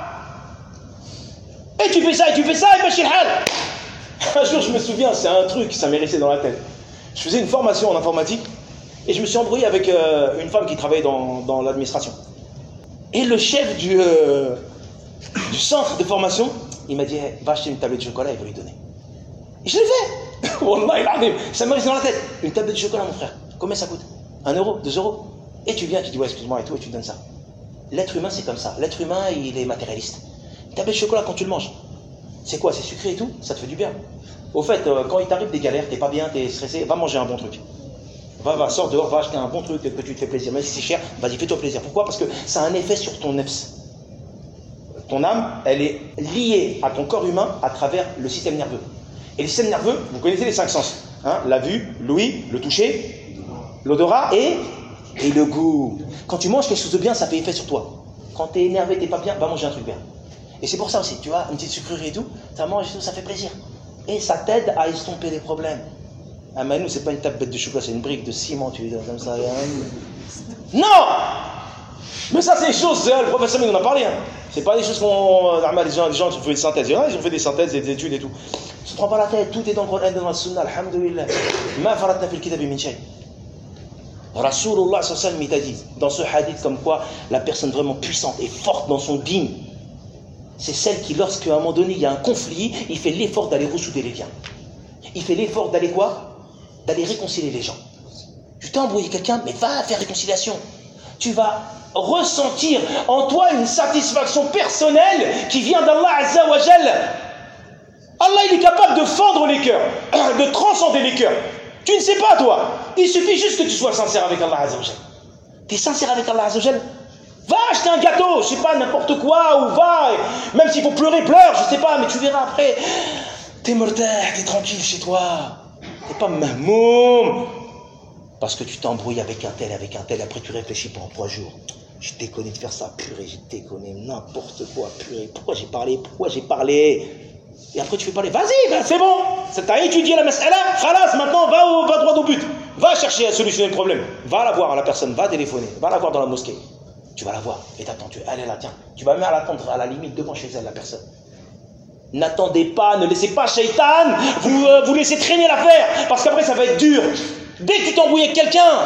Et tu fais ça, et tu fais ça, et bachir hal. Un jour, je me souviens, c'est un truc, ça m'est resté dans la tête. Je faisais une formation en informatique et je me suis embrouillé avec euh, une femme qui travaillait dans, dans l'administration. Et le chef du, euh, du centre de formation, il m'a dit hey, va acheter une tablette de chocolat et va lui donner. Et je l'ai fait. Wallah, il arrive. Ça m'est resté dans la tête. Une tablette de chocolat, mon frère. Combien ça coûte? Un euro? Deux euros? Et tu viens, tu dis ouais, excuse-moi et tout, et tu donnes ça. L'être humain, c'est comme ça. L'être humain, il est matérialiste. Une tablette de chocolat, quand tu le manges, c'est quoi? C'est sucré et tout? Ça te fait du bien. Au fait, euh, quand il t'arrive des galères, t'es pas bien, t'es stressé, va manger un bon truc. Va, va, sors dehors, va acheter un bon truc que tu te fais plaisir. Même si c'est cher, vas-y, fais-toi plaisir. Pourquoi? Parce que ça a un effet sur ton nefs. Ton âme, elle est liée à ton corps humain à travers le système nerveux. Et le système nerveux, vous connaissez les cinq sens. Hein, la vue, l'ouïe, le toucher, l'odorat et, et le goût. Quand tu manges quelque chose de bien, ça fait effet sur toi. Quand tu es énervé, tu n'es pas bien, va manger un truc bien. Et c'est pour ça aussi, tu vois, une petite sucrerie et tout, ça mange et tout, ça fait plaisir. Et ça t'aide à estomper les problèmes. Ah, mais nous, c'est pas une tablette de chocolat, c'est une brique de ciment, tu dis comme ça. Non! Mais ça, c'est des choses, le professeur nous en a parlé. Hein. C'est pas des choses qu'on. Les gens, les gens qui ont fait des synthèses. Ils ont fait des synthèses, des études et tout. Ne se prends pas la tête, tout est dans le Coran, dans la Sunna, alhamdoulilah. Ma faratna fil kitabi min shay. Rasulullah sallallahu alayhi wa sallam, il t'a dit, dans ce hadith, comme quoi la personne vraiment puissante et forte dans son dîme, c'est celle qui, lorsqu'à un moment donné, il y a un conflit, il fait l'effort d'aller ressouder les liens. Il fait l'effort d'aller quoi? D'aller réconcilier les gens. Tu t'es embrouillé quelqu'un, mais va faire réconciliation. Tu vas ressentir en toi une satisfaction personnelle qui vient d'Allah Azza wa Jal. Allah, il est capable de fendre les cœurs, de transcender les cœurs. Tu ne sais pas, toi. Il suffit juste que tu sois sincère avec Allah Azza wa Jal. Tu es sincère avec Allah Azza wa Jal? Va acheter un gâteau, je sais pas, n'importe quoi, ou va, même s'il faut pleurer, pleure, je sais pas, mais tu verras après. T'es mortel, t'es tranquille chez toi. T'es pas mahmoum. Parce que tu t'embrouilles avec un tel, avec un tel, après tu réfléchis pendant trois jours. Je déconne de faire ça, purée, j'ai déconné, n'importe quoi, purée. Pourquoi j'ai parlé, pourquoi j'ai parlé? Et après tu fais parler, vas-y, ben c'est bon. T'as étudié la mas'ala, khalas, maintenant va, au, va droit au but. Va chercher à solutionner le problème. Va la voir à la personne, va téléphoner, va la voir dans la mosquée. Tu vas la voir, et t'attends, tu elle est là, tiens. Tu vas même l'attendre à la limite devant chez elle, la personne. N'attendez pas, ne laissez pas Shaitan vous, euh, vous laisser traîner l'affaire, parce qu'après ça va être dur. Dès que tu t'embrouilles avec quelqu'un,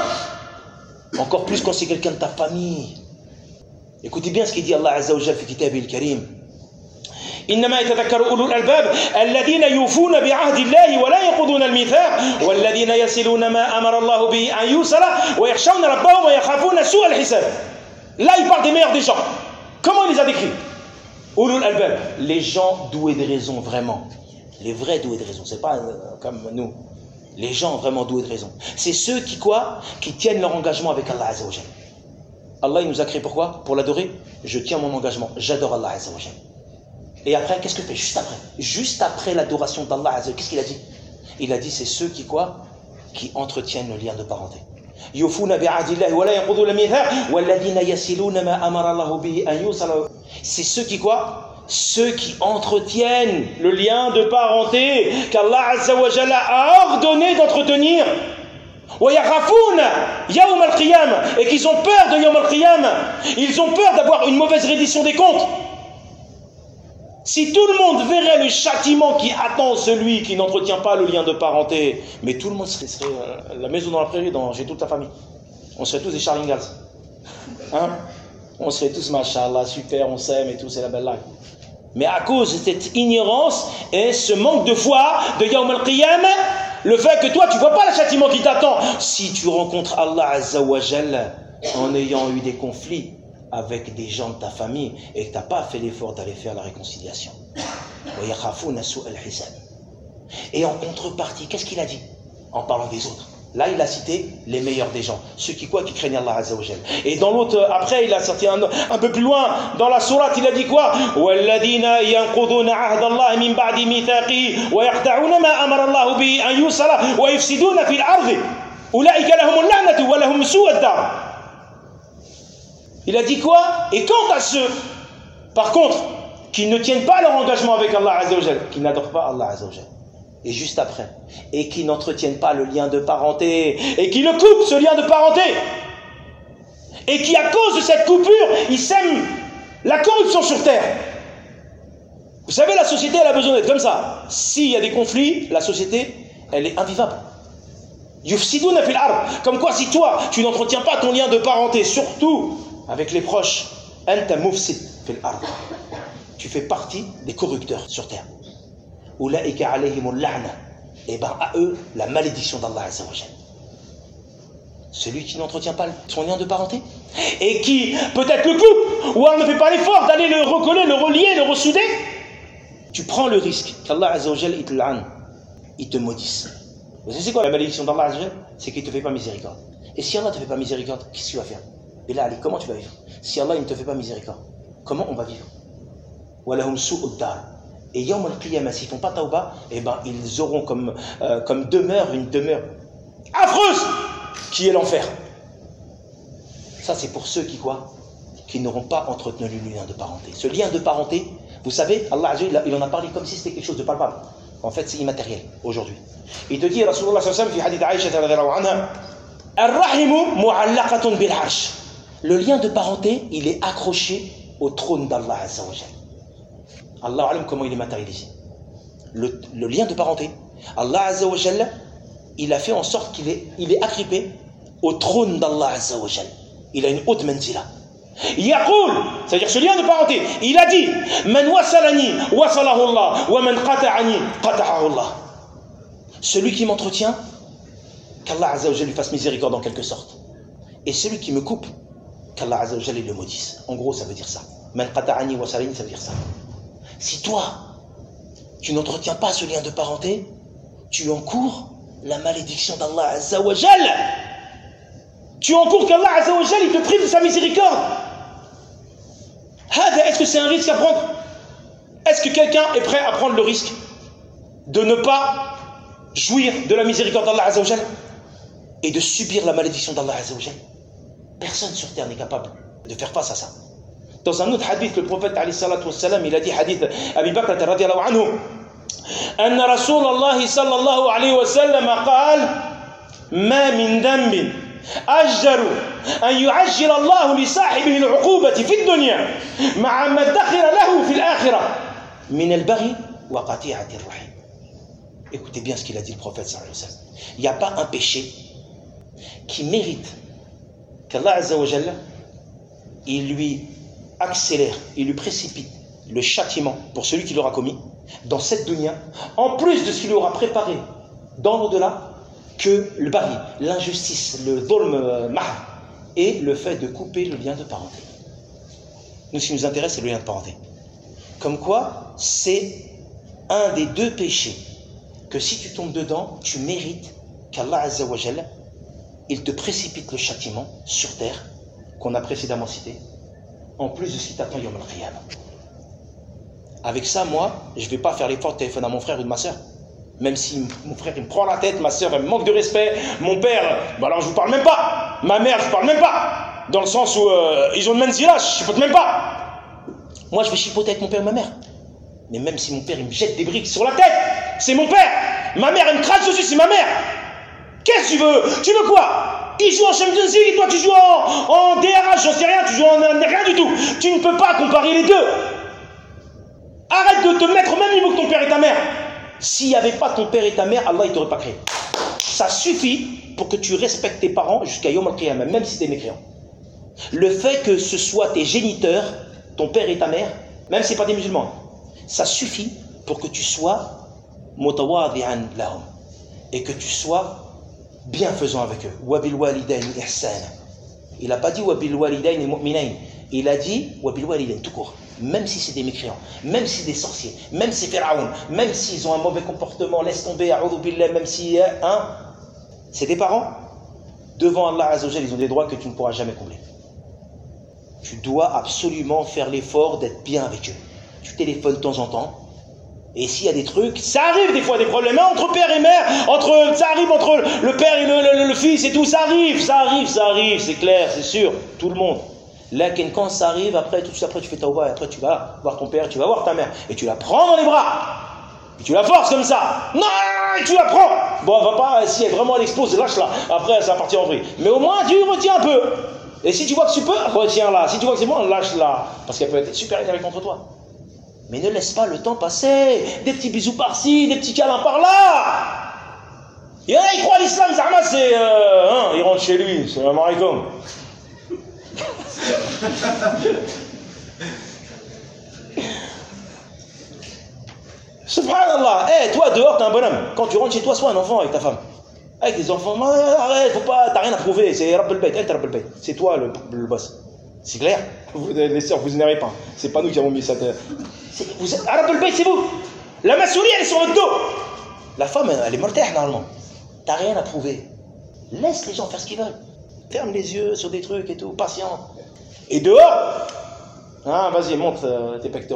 encore plus quand c'est quelqu'un de ta famille. Écoutez bien ce qu'il dit Allah Azza wa Jal fi kitabil karim. إنما يتذكر أولو الألباب الذين يوفون بعهد الله ولا ينقضون الميثاق والذين يصلون ما أمر الله به أن يوصل ويخشون ربهم ويخافون سوء الحساب. Là, il parle des meilleurs des gens. Comment il les a décrits? Ulul albab, les gens doués de raison, vraiment. Les vrais doués de raison, c'est pas euh, comme nous. Les gens vraiment doués de raison. C'est ceux qui quoi? Qui tiennent leur engagement avec Allah Azza wa Jal. Allah, il nous a créé pourquoi? Pour l'adorer. Je tiens mon engagement. J'adore Allah Azza wa Jal. Et après, qu'est-ce que fait? Juste après. Juste après l'adoration d'Allah Azza wa Jal, qu'est-ce qu'il a dit? Il a dit, c'est ceux qui quoi? Qui entretiennent le lien de parenté. يوفون بعهد الله ولا ينقضون الميثاق والذين يصلون ما أمر الله به أن يوصل. C'est ceux qui quoi? Ceux qui entretiennent le lien de parenté qu'Allah Azza wa Jalla a ordonné d'entretenir. ويخافون يوم القيامة, et qu'ils ont peur de يوم القيامة. Ils ont peur d'avoir une mauvaise reddition des comptes. Si tout le monde verrait le châtiment qui attend celui qui n'entretient pas le lien de parenté, mais tout le monde serait, serait euh, la maison dans la prairie, dans, j'ai toute la famille. On serait tous des Charles Ingalls. Hein? On serait tous, machallah, super, on s'aime et tout, c'est la belle life. Mais à cause de cette ignorance et ce manque de foi de Yawm al-Qiyam, le fait que toi, tu ne vois pas le châtiment qui t'attend, si tu rencontres Allah Azza wa Jal en ayant eu des conflits avec des gens de ta famille et que tu n'as pas fait l'effort d'aller faire la réconciliation. Et en contrepartie, qu'est-ce qu'il a dit en parlant des autres? Là, il a cité les meilleurs des gens, ceux qui quoi, qui craignent Allah Azza wa Jal. Et dans l'autre, après, il a sorti un, un peu plus loin, dans la sourate, il a dit quoi? وَالَّذِينَ يَنْقُضُونَ عَهْدَ اللَّهِ مِنْ بَعْدِ مِيثَاقِهِ وَيَقْطَعُونَ مَا أَمَرَ اللَّهُ بِهِ أَنْ يُوصَلَ وَيُفْسِدُونَ فِي الْأَرْضِ أُولَئِكَ لَهُمُ اللَّعْنَةُ وَلَهُمْ سُوءُ الدَّارِ. Il a dit quoi? Et quant à ceux, par contre, qui ne tiennent pas leur engagement avec Allah Azza wa Jal, qui n'adorent pas Allah Azza wa Jal, et juste après, et qui n'entretiennent pas le lien de parenté, et qui le coupent, ce lien de parenté, et qui, à cause de cette coupure, ils sèment la corruption sur terre. Vous savez, la société, elle a besoin d'être comme ça. S'il y a des conflits, la société, elle est invivable. Yufsiduna fil ard. Comme quoi, si toi, tu n'entretiens pas ton lien de parenté, surtout avec les proches, anta mufsid fil ard. Tu fais partie des corrupteurs sur terre. Ulaika alayhimul la'na. Et ben à eux, la malédiction d'Allah Azza wa Jal. Celui qui n'entretient pas son lien de parenté et qui peut-être le coupe ou alors ne fait pas l'effort d'aller le recoller, le relier, le ressouder, tu prends le risque qu'Allah Azza wa Jal il te la'an, il te maudisse. Vous savez c'est quoi la malédiction d'Allah Azza wa Jal? C'est qu'il ne te fait pas miséricorde. Et si Allah ne te fait pas miséricorde, qu'est-ce que tu vas faire? Et là, allez, comment tu vas vivre? Si Allah il ne te fait pas miséricorde, comment on va vivre? وَلَهُمْ سُوءُ الدَّارِ. Et Yawm al-Qiyamah, s'ils ne font pas tawbah, eh ben, ils auront comme, euh, comme demeure une demeure affreuse qui est l'enfer. Ça, c'est pour ceux qui quoi? Qui n'auront pas entretenu le lien de parenté. Ce lien de parenté, vous savez, Allah Azza, il en a parlé comme si c'était quelque chose de palpable. En fait, c'est immatériel aujourd'hui. Il te dit, Rasulullah sallallahu alayhi wa sallam, fi hadith Aïcha radhiyallahu anha, Ar-Rahimu mu'allaqatun bil arsh. Le lien de parenté, il est accroché au trône d'Allah Azza wa Jalla. Allah alam comment il est matérialisé. Le, le lien de parenté, Allah Azza wa Jalla, il a fait en sorte qu'il est, il est agrippé au trône d'Allah Azza wa Jalla. Il a une haute manzila. Yaqul, c'est-à-dire ce lien de parenté, il a dit Man wasalani wasalahu Allah wa man qata'ani qata'ahu Allah. Celui qui m'entretient, qu'Allah Azza wa Jalla lui fasse miséricorde en quelque sorte. Et celui qui me coupe, qu'Allah Azza wa Jalla le maudisse. En gros, ça veut dire ça. Man qata'ani wasalani, ça veut dire ça. Si toi, tu n'entretiens pas ce lien de parenté, tu encours la malédiction d'Allah Azza wa Jalla. Tu encours qu'Allah Azza wa Jalla, il te prive de sa miséricorde. Est-ce que c'est un risque à prendre? Est-ce que quelqu'un est prêt à prendre le risque de ne pas jouir de la miséricorde d'Allah Azza wa Jalla et de subir la malédiction d'Allah Azza wa Jalla? Personne sur terre n'est capable de faire face à ça. Dans un autre hadith, le prophète alayhi salatu wassalam, il a dit, hadith Abi Bakr radiyallahu anhu, أن رسول الله صلى الله عليه وسلم قال ما من ذنب أجدر أن يعجل الله لصاحبه العقوبة في الدنيا مع ما ادخر له في الآخرة من البغي وقطيعة الرحم. Écoutez bien ce qu'il a dit le prophète sallallahu alayhi wa sallam. Il n'y a pas un péché qui mérite qu'Allah Azza wa Jalla il lui accélère, il lui précipite le châtiment pour celui qui l'aura commis dans cette dunya, en plus de ce qu'il aura préparé dans l'au-delà, que le bari, l'injustice, le dhulm mahd, et le fait de couper le lien de parenté. Nous, ce qui nous intéresse, c'est le lien de parenté. Comme quoi, c'est un des deux péchés que si tu tombes dedans, tu mérites qu'Allah Azza wa Jalla, il te précipite le châtiment sur terre, qu'on a précédemment cité, en plus de ce qui t'attend Yawm al-Qiyamah. Avec ça, moi, je ne vais pas faire l'effort de téléphoner à mon frère ou de ma soeur. Même si mon frère il me prend la tête, ma soeur elle me manque de respect, mon père, bah alors je ne vous parle même pas. Ma mère, je ne parle même pas. Dans le sens où euh, ils ont le manzila, je ne chipote même pas. Moi, je vais chipoter avec mon père et ma mère. Mais même si mon père il me jette des briques sur la tête, c'est mon père. Ma mère elle me crache dessus, c'est ma mère. Qu'est-ce que tu veux? Tu veux quoi? Il joue en Champions League et toi tu joues en, en D R H, j'en sais rien, tu joues en rien du tout. Tu ne peux pas comparer les deux. Arrête de te mettre au même niveau que ton père et ta mère. S'il n'y avait pas ton père et ta mère, Allah ne t'aurait pas créé. Ça suffit pour que tu respectes tes parents jusqu'à Yawm al-Qiyamah, même si tu es mécréant. Le fait que ce soit tes géniteurs, ton père et ta mère, même si ce n'est pas des musulmans, ça suffit pour que tu sois mutawadi'an lahum et que tu sois bienfaisant avec eux. Wabil walidain ihsana. Il n'a pas dit wabil walidain mu'minain. Il a dit wabil walidain tout court. Même si c'est des mécréants, même si c'est des sorciers, même si c'est Pharaon, même s'ils ont un mauvais comportement, laisse tomber, a'udhu billah, même si hein, c'est des parents, devant Allah Azza wa Jalla, ils ont des droits que tu ne pourras jamais combler. Tu dois absolument faire l'effort d'être bien avec eux. Tu téléphones de temps en temps, et s'il y a des trucs, ça arrive des fois des problèmes, hein, entre père et mère, entre, ça arrive entre le père et le, le, le fils et tout, ça arrive, ça arrive, ça arrive, c'est clair, c'est sûr, tout le monde. Là, quand ça arrive, après, tout de suite après, tu fais tawbah, et après, tu vas voir ton père, tu vas voir ta mère, et tu la prends dans les bras, et tu la forces comme ça. Non, et tu la prends. Bon, va pas, si elle vraiment elle explose, lâche-la. Après, ça va partir en vrille. Mais au moins, tu retiens un peu. Et si tu vois que tu peux, retiens-la. Si tu vois que c'est bon, lâche-la. Parce qu'elle peut être super énervée contre toi. Mais ne laisse pas le temps passer. Des petits bisous par-ci, des petits câlins par-là. Et là, il croit à l'islam, Zahma, c'est. Euh, hein, il rentre chez lui, c'est un maricom. Subhanallah, hé, hey, toi dehors t'es un bonhomme. Quand tu rentres chez toi, sois un enfant avec ta femme. Avec des enfants, arrête, faut pas, t'as rien à prouver. C'est Rabb al-Bayt, elle t'es Rabb al-Bayt. C'est toi le, le boss. C'est clair? Vous, les sœurs, vous énervez pas. C'est pas nous qui avons mis ça. Rabb al-Bayt, c'est vous. La masourie, elle est sur votre dos. La femme, elle est mortelle normalement. T'as rien à prouver. Laisse les gens faire ce qu'ils veulent. Ferme les yeux sur des trucs et tout, patient. Et dehors, hein, vas-y, montre euh, tes pectoraux.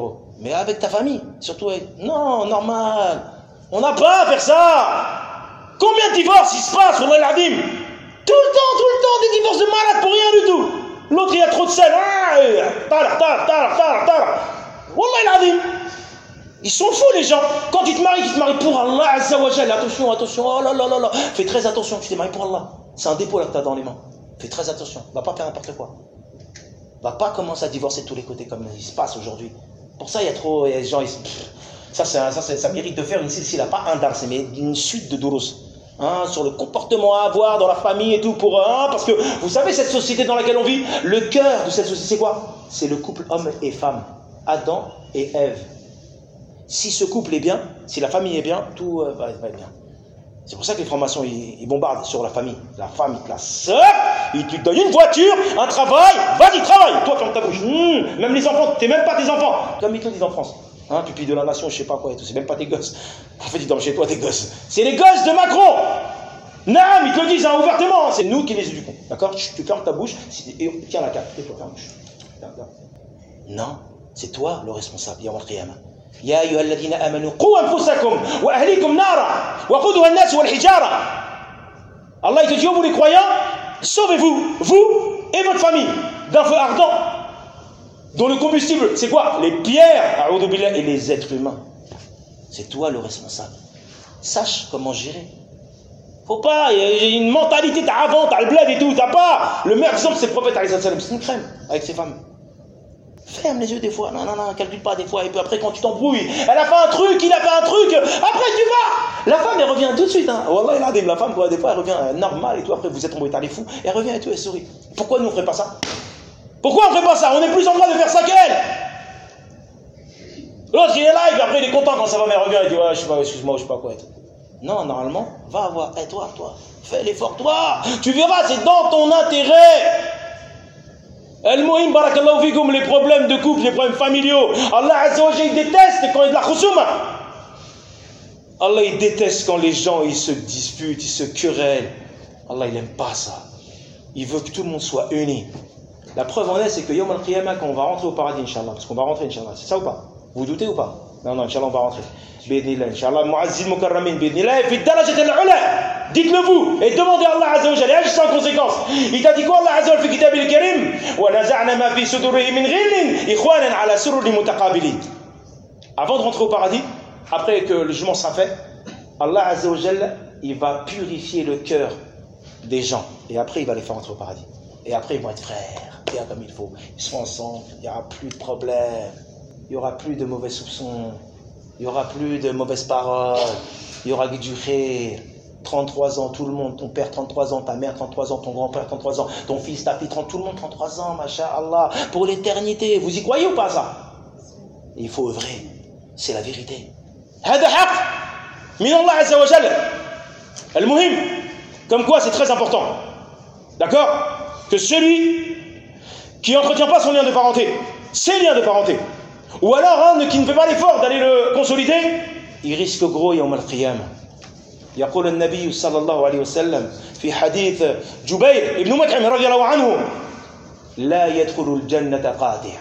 Mais avec ta famille, surtout avec... Non, normal. On n'a pas à faire ça. Combien de divorces il se passe, Wallah l'Adim? Tout le temps, tout le temps, des divorces de malades pour rien du tout. L'autre, il a trop de sel. Tar, tar, tar, tar, tar. Wallah l'Adim. Ils sont fous, les gens. Quand tu te maries, tu te maries pour Allah Azza wa Jalla. Attention, attention. Oh là là là là. Fais très attention, tu t'es marié pour Allah. C'est un dépôt là que tu as dans les mains. Fais très attention. Va pas faire n'importe quoi. Va pas commencer à divorcer de tous les côtés comme il se passe aujourd'hui. Pour ça, il y a trop. Il y a des gens. Ils, pff, ça, ça, ça, ça mérite de faire une silsila, pas un dars, mais une suite de douros. Hein, sur le comportement à avoir dans la famille et tout. Pour, hein, parce que vous savez, cette société dans laquelle on vit, le cœur de cette société, c'est quoi? C'est le couple homme et femme. Adam et Ève. Si ce couple est bien, si la famille est bien, tout euh, va, va être bien. C'est pour ça que les francs-maçons, ils, ils bombardent sur la famille. La femme, ils te la sortent, ils te donnent une voiture, un travail, vas-y, travaille. Toi, ferme ta bouche. Mmh, même les enfants, t'es même pas tes enfants. Comme ils te le disent en France. Hein, pupille de la nation, je sais pas quoi et tout. C'est même pas tes gosses. En fait, ils dorment chez toi, tes gosses. C'est les gosses de Macron. Non, ils te le disent hein, ouvertement. C'est nous qui les éduquons. D'accord? tu, tu fermes ta bouche et tiens la carte. Et toi, ferme la bouche. Non, c'est toi le responsable. Yawm al-Qiyamah. يا أيها الذين آمنوا قوا أنفسكم وأهليكم نارا وقودها الناس والحجارة. Allah il te dit, oh, vous les croyants, sauvez-vous, vous et votre famille, d'un feu ardent, dont le combustible, c'est quoi? Les pierres, et les êtres humains. C'est toi le responsable. Sache comment gérer. Faut pas, il y a une mentalité, t'as avant, t'as le bled et tout, t'as pas. Le meilleur exemple, c'est le prophète, c'est une crème avec ses femmes. Ferme les yeux des fois, non, non, non, calcule pas des fois, et puis après quand tu t'embrouilles, elle a fait un truc, il a fait un truc, après tu vas. La femme elle revient tout de suite, hein. Wallah, il a des, la femme quoi, des fois elle revient euh, normale et tout, après vous êtes embrouillé, t'as les fous, elle revient et tout, elle sourit. Pourquoi nous on ferait pas ça? Pourquoi on ferait pas ça? On est plus en droit de faire ça qu'elle. L'autre il est là, et puis après il est content quand ça va, mais elle revient, il dit ouais, je sais pas, excuse-moi, je sais pas quoi et tout. Non, normalement, va avoir, hé hey, toi, toi, fais l'effort, toi, tu verras, c'est dans ton intérêt. El-Mohim, barakallahu fikum, les problèmes de couple, les problèmes familiaux. Allah Azza wa Jalla, il déteste quand il y a de la khusuma. Allah, il déteste quand les gens, ils se disputent, ils se querellent. Allah, il n'aime pas ça. Il veut que tout le monde soit uni. La preuve en est, c'est que Yawm al-Qiyamah, quand on va rentrer au paradis, Inch'Allah, parce qu'on va rentrer, Inch'Allah, c'est ça ou pas? Vous doutez ou pas? Non, non, Inch'Allah, on va rentrer. B'idhnillah, Inch'Allah, mu'azzil mukarramin, b'idhnillah, fi darajat al-ula. Dites-le vous et demandez à Allah Azza wa Jalla, agissez en conséquence. Il t'a dit quoi Allah Azza wa Jalla fi kitab al-karim? Wa naza'na ma fi sudurihim min ghillin ikhwanan ala sururi mutaqabilin. Avant de rentrer au paradis, après que le jugement sera fait, Allah Azza wa Jalla, il va purifier le cœur des gens et après il va les faire rentrer au paradis. Et après ils vont être frères, bien comme il faut. Ils seront ensemble, il n'y aura plus de problèmes, il n'y aura plus de mauvais soupçons, il n'y aura plus de mauvaises paroles, il y aura du khir. trente-trois ans, tout le monde, ton père trente-trois ans, ta mère trente-trois ans, ton grand-père trente-trois ans, ton fils, ta fille trente, tout le monde trente-trois ans, masha'Allah, pour l'éternité. Vous y croyez ou pas ça? Il faut œuvrer, c'est la vérité. Hada haq min Allah Azza wa Jalla. Al-Muhim, comme quoi c'est très important. D'accord? Que celui qui n'entretient pas son lien de parenté, ses liens de parenté, ou alors hein, qui ne fait pas l'effort d'aller le consolider, il risque gros yawm al-Qiyamah. يقول النبي صلى الله عليه وسلم في حديث جبير ابن مطعم رضي الله عنه لا يدخل الجنة قاطع.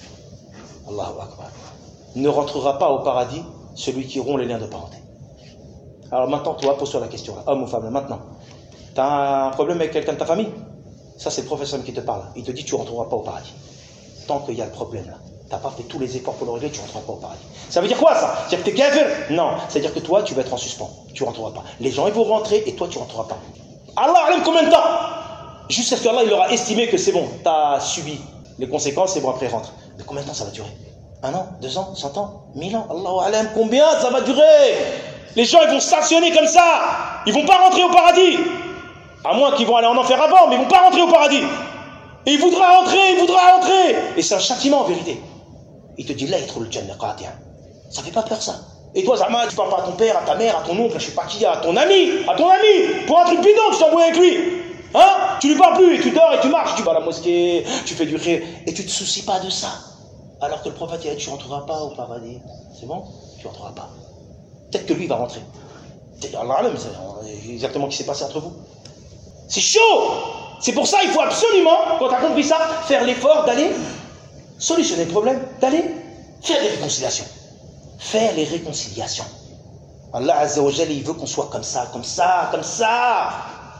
الله أكبر. Ne rentrera pas au paradis celui qui rompt les liens de parenté. Alors maintenant, toi, pose-toi la question, homme ou femme, maintenant. Tu as un problème avec quelqu'un de ta famille? Ça, c'est le professeur qui te parle. Il te dit tu ne rentreras pas au paradis. Tant qu'il y a le problème là. Tu n'as pas fait tous les efforts pour le régler, tu ne rentreras pas au paradis. Ça veut dire quoi ça? C'est-à-dire que tu es kafir? Non, c'est-à-dire que toi, tu vas être en suspens. Tu ne rentreras pas. Les gens, ils vont rentrer et toi, tu ne rentreras pas. Allah alim combien de temps? Jusqu'à ce qu'Allah, il leur a estimé que c'est bon, tu as subi les conséquences et bon, après, rentre. Mais combien de temps ça va durer? Un an? Deux ans? Cent ans? Mille ans? Allahu alim, combien ça va durer? Les gens, ils vont stationner comme ça. Ils ne vont pas rentrer au paradis. À moins qu'ils vont aller en enfer avant, mais ils ne vont pas rentrer au paradis. Et il voudra rentrer, il voudra rentrer. Et c'est un châtiment en vérité. Il te dit là, il trouve le Jannah qati'an. Ça fait pas peur ça. Et toi, Zama, tu parles pas à ton père, à ta mère, à ton oncle, je sais pas qui, à ton ami, à ton ami, pour un truc bidon, tu t'embrouilles avec lui. Hein? Tu lui parles plus, et tu dors et tu marches, tu vas à la mosquée, tu fais du khir, et tu te soucies pas de ça. Alors que le prophète, il a dit, tu rentreras pas au paradis. C'est bon? Tu rentreras pas. Peut-être que lui, il va rentrer. Allah, c'est exactement ce qui s'est passé entre vous. C'est chaud! C'est pour ça, il faut absolument, quand tu as compris ça, faire l'effort d'aller solutionner le problème, d'aller Fais les réconciliations. Fais les réconciliations. Allah Azza wa Jalla, il veut qu'on soit comme ça, comme ça, comme ça.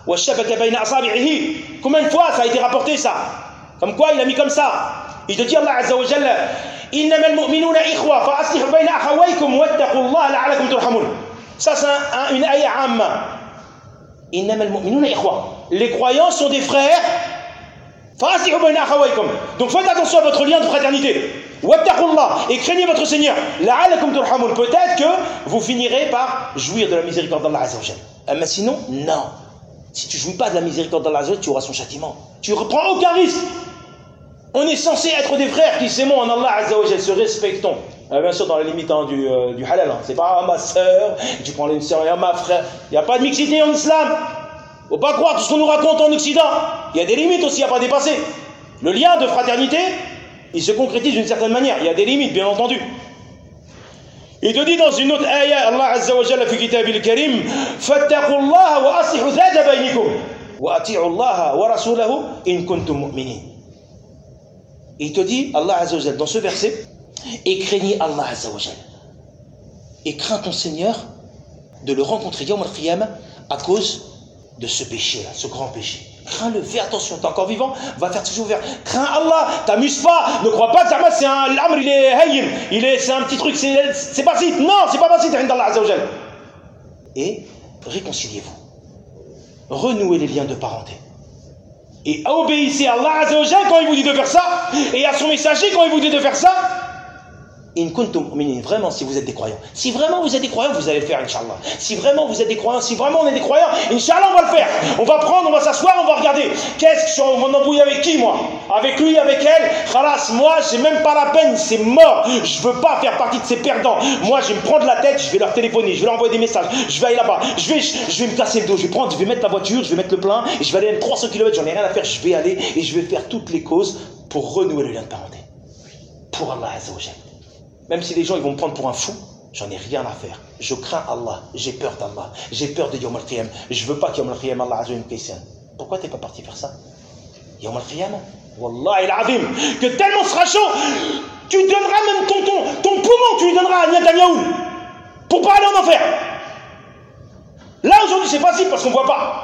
Combien de fois ça a été rapporté ça? Comme quoi il a mis comme ça. Il te dit Allah Azza wa Jalla, إنما المؤمنون إخوة فأصلحوا بين أخويكم واتقوا الله لعلكم ترحمون. Ça c'est un, un, une ayah amma. إنما المؤمنون إخوة. Les croyants sont des frères. فأصلحوا بين أخويكم. Donc faites attention à votre lien de fraternité. واتقوا الله. Et craignez votre Seigneur. لعلكم ترحمون. Peut-être que vous finirez par jouir de la miséricorde d'Allah Azza wa Jalla. Mais sinon, non. Si tu ne jouis pas de la miséricorde d'Allah Azza wa Jalla, tu auras son châtiment. Tu ne reprends aucun risque. On est censé être des frères qui s'aimons en Allah Azza wa Jalla, se respectons. Euh, bien sûr, dans la limite hein, du, euh, du halal. Hein. C'est pas ah, ma soeur, tu prends une soeur et ah, ma frère. Il n'y a pas de mixité en islam. Il ne faut pas croire tout ce qu'on nous raconte en Occident. Il y a des limites aussi à ne pas dépasser. Le lien de fraternité, il se concrétise d'une certaine manière. Il y a des limites, bien entendu. Il te dit dans une autre ayah, Allah Azza wa Jalla fi kitabil karim, fattaqullaha wa aslihu dhata baynikum wa ati'u Allah wa rasulahu in kuntum mu'minin. Il te dit, Allah Azza wa Jalla, dans ce verset, et craignez Allah Azza wa Jalla. Et crains ton Seigneur de le rencontrer Yawm al-Qiyamah à cause de ce péché-là, ce grand péché. Crains-le, fais attention, t'es encore vivant, va faire toujours vers. Crains Allah, t'amuse pas, ne crois pas que c'est un l'amr, il est hayyin, il est, c'est un petit truc, c'est, c'est pas basit. Non, c'est pas basit, Allah Azza wa Jalla. Et réconciliez-vous. Renouez les liens de parenté. Et obéissez à Allah Azza wa Jalla quand il vous dit de faire ça, et à son messager quand il vous dit de faire ça. In kuntum mu'minin, vraiment, si vous êtes des croyants. Si vraiment vous êtes des croyants, vous allez le faire, Inch'Allah. Si vraiment vous êtes des croyants, si vraiment on est des croyants, Inch'Allah, on va le faire. On va prendre, on va s'asseoir, on va regarder. Qu'est-ce qu'on va embrouiller avec qui, moi? Avec lui, avec elle? Khalas, moi, j'ai même pas la peine, c'est mort. Je veux pas faire partie de ces perdants. Moi, je vais me prendre la tête, je vais leur téléphoner, je vais leur envoyer des messages, je vais aller là-bas, je vais, je vais me casser le dos, je vais prendre, je vais mettre la voiture, je vais mettre le plein, et je vais aller même trois cents kilomètres, j'en ai rien à faire, je vais aller, et je vais faire toutes les causes pour renouer le lien de parenté. Pour Allah Azza wa Jalla. Même si les gens ils vont me prendre pour un fou, j'en ai rien à faire. Je crains Allah, j'ai peur d'Allah, j'ai peur de Yawm al-Qiyam. Je veux pas que Yawm al-Qiyam Allah Azza wa Jalla me questionne. Pourquoi t'es pas parti faire ça? Yawm al-Qiyam, Wallah il-Azim, que tellement sera chaud, tu donneras même ton, ton, ton poumon, tu lui donneras à Netanyahou pour pas aller en enfer. Là aujourd'hui c'est facile parce qu'on voit pas.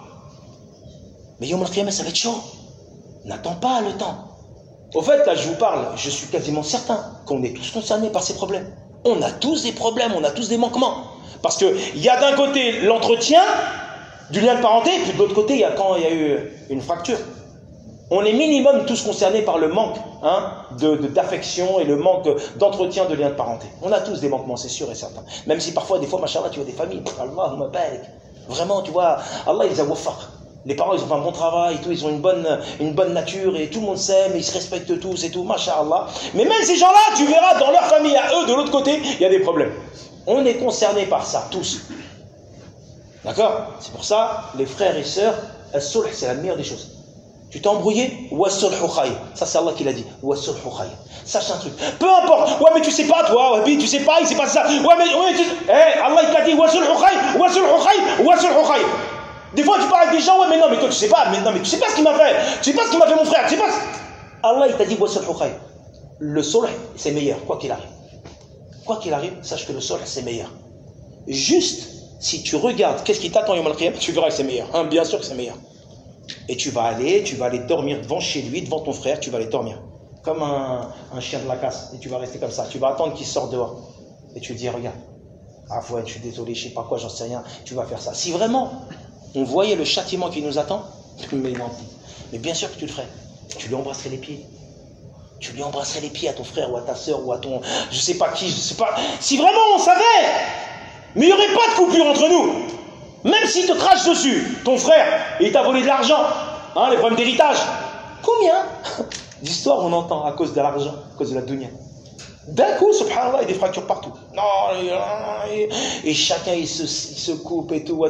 Mais Yawm al-Qiyam ça va être chaud. N'attends pas le temps. Au fait, là, je vous parle, je suis quasiment certain qu'on est tous concernés par ces problèmes. On a tous des problèmes, on a tous des manquements. Parce qu'il y a d'un côté l'entretien du lien de parenté, puis de l'autre côté, il y a quand il y a eu une fracture. On est minimum tous concernés par le manque hein, de, de, d'affection et le manque d'entretien de lien de parenté. On a tous des manquements, c'est sûr et certain. Même si parfois, des fois, machallah, tu vois des familles, Allahumma barik. Vraiment, tu vois, Allah, il les a waffaq. Les parents, ils ont fait un bon travail, et tout, ils ont une bonne, une bonne nature, et tout le monde s'aime, ils se respectent tous, et tout, masha'Allah. Mais même ces gens-là, tu verras, dans leur famille, à eux, de l'autre côté, il y a des problèmes. On est concernés par ça, tous. D'accord? C'est pour ça, les frères et sœurs, as-sulh, c'est la meilleure des choses. Tu t'es embrouillé? Wa-sulhu khayr. Ça, c'est Allah qui l'a dit. Wa-sulhu khayr. Sache un truc. Peu importe. Ouais, mais tu sais pas, toi, Wahabi, tu sais pas, il sait pas ça. Ouais, mais, ouais, tu... Eh, Allah, il t'a dit, wa-sulhu khayr, wa-sulhu khayr, wa-sulhu khayr. Des fois, tu parles avec des gens, ouais, mais non, mais toi, tu sais pas, mais non, mais tu sais pas ce qu'il m'a fait. Tu sais pas ce qu'il m'a fait mon frère. Tu sais pas. Ce... Allah, il t'a dit, wa-sulhu khayr. Le sulh, c'est meilleur, quoi qu'il arrive. Quoi qu'il arrive, sache que le sulh, c'est meilleur. Juste, si tu regardes qu'est-ce qui t'attend Yawm al-Qiyam, tu verras que c'est meilleur. Hein, bien sûr que c'est meilleur. Et tu vas aller, tu vas aller dormir devant chez lui, devant ton frère, tu vas aller dormir. Comme un, un chien de la casse. Et tu vas rester comme ça. Tu vas attendre qu'il sorte dehors. Et tu lui dis, regarde. Ah ouais, je suis désolé, je sais pas quoi, j'en sais rien. Tu vas faire ça. Si vraiment, on voyait le châtiment qui nous attend, mais non. Mais bien sûr que tu le ferais. Tu lui embrasserais les pieds. Tu lui embrasserais les pieds à ton frère ou à ta soeur ou à ton... Je sais pas qui, je sais pas... Si vraiment on savait, mais il n'y aurait pas de coupure entre nous. Même s'il te crache dessus, ton frère, et il t'a volé de l'argent, hein, les problèmes d'héritage. Combien d'histoires on entend à cause de l'argent, à cause de la dunya. D'un coup, subhanallah, il y a des fractures partout. Non, et, et chacun il se, il se coupe et tout.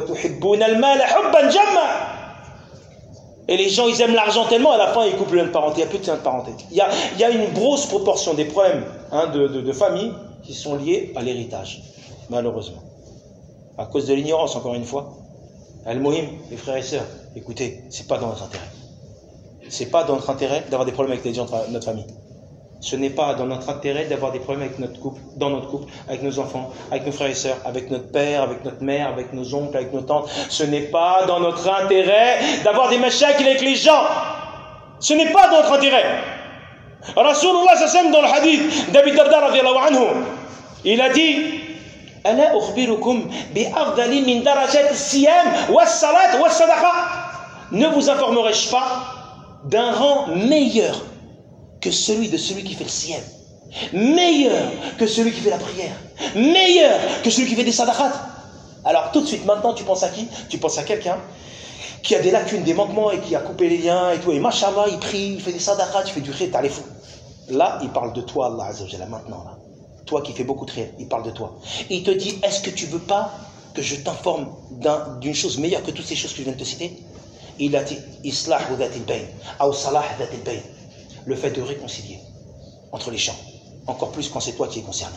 Et les gens, ils aiment l'argent tellement, à la fin, ils coupent le lien de parenté. Il n'y a plus de lien de parenté. Il y a, il y a une grosse proportion des problèmes hein, de, de, de famille qui sont liés à l'héritage, malheureusement. À cause de l'ignorance, encore une fois. Al-Muhim, les frères et sœurs, écoutez, c'est pas dans notre intérêt. C'est pas dans notre intérêt d'avoir des problèmes avec les gens de notre famille. Ce n'est pas dans notre intérêt d'avoir des problèmes avec notre couple, dans notre couple, avec nos enfants, avec nos frères et sœurs, avec notre père, avec notre mère, avec nos oncles, avec nos tantes. Ce n'est pas dans notre intérêt d'avoir des mashakil avec les gens. Ce n'est pas dans notre intérêt. Rasulullah sallallahu alayhi wa sallam dans le hadith d'Abi Darda radiyallahu anhu, il a dit Ala ukhbirukum bi afdali min darajat as-siyam was-salat was-sadaqa. Ne vous informerai-je pas d'un rang meilleur que celui de celui qui fait le siyam, meilleur que celui qui fait la prière, meilleur que celui qui fait des sadaqat. Alors tout de suite, maintenant tu penses à qui? Tu penses à quelqu'un qui a des lacunes, des manquements et qui a coupé les liens et tout, et mashallah, il prie, il fait des sadaqat, il fait du khayr, t'as les fous. Là, il parle de toi, Allah Azza wa Jalla, maintenant là. Toi qui fais beaucoup de khayr, il parle de toi. Et il te dit, est-ce que tu veux pas que je t'informe d'un, d'une chose meilleure que toutes ces choses que je viens de te citer? Il a dit, islahu dhatil bayn, ou salah dhatil bayn. Le fait de réconcilier entre les gens, encore plus quand c'est toi qui es concerné.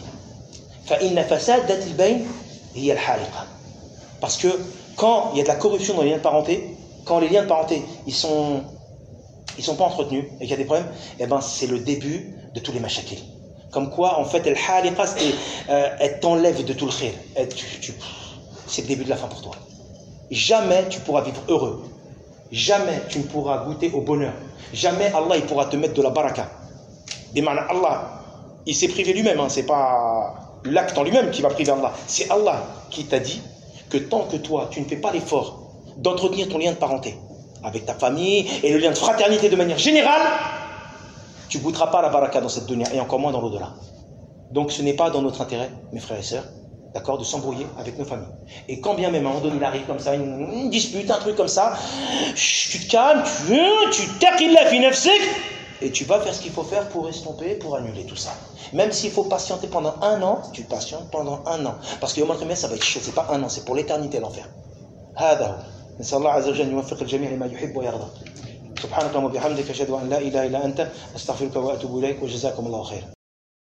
Parce que quand il y a de la corruption dans les liens de parenté, quand les liens de parenté ils sont, ils sont pas entretenus et qu'il y a des problèmes, eh ben c'est le début de tous les mashakil. Comme quoi, en fait, el-haliqa, c'est euh, elle t'enlève de tout le khir. C'est le début de la fin pour toi. Jamais tu pourras vivre heureux. Jamais tu ne pourras goûter au bonheur. Jamais Allah il pourra te mettre de la baraka. Bimana Allah, il s'est privé lui-même, hein, c'est pas l'acte en lui-même qui va priver Allah. C'est Allah qui t'a dit que tant que toi, tu ne fais pas l'effort d'entretenir ton lien de parenté avec ta famille et le lien de fraternité de manière générale, tu ne goûteras pas la baraka dans cette dunya et encore moins dans l'au-delà. Donc ce n'est pas dans notre intérêt, mes frères et sœurs, d'accord, de s'embrouiller avec nos familles. Et quand bien même à un moment donné il arrive comme ça, une, une dispute, un truc comme ça, tu te calmes, tu tu taqillah fi nafsik et tu vas faire ce qu'il faut faire pour estomper, pour annuler tout ça. Même s'il faut patienter pendant un an, tu patientes pendant un an. Parce que Yom al-Qiyamah, ça va être chaud, c'est pas un an, c'est pour l'éternité l'enfer. هذا هو. نسأل الله عز وجل أن يوفق الجميع لما يحب ويرضى. سبحانك اللهم وبحمدك أشهد أن لا إله إلا أنت أستغفرك وأتوب إليك وجزاكم الله خيرا.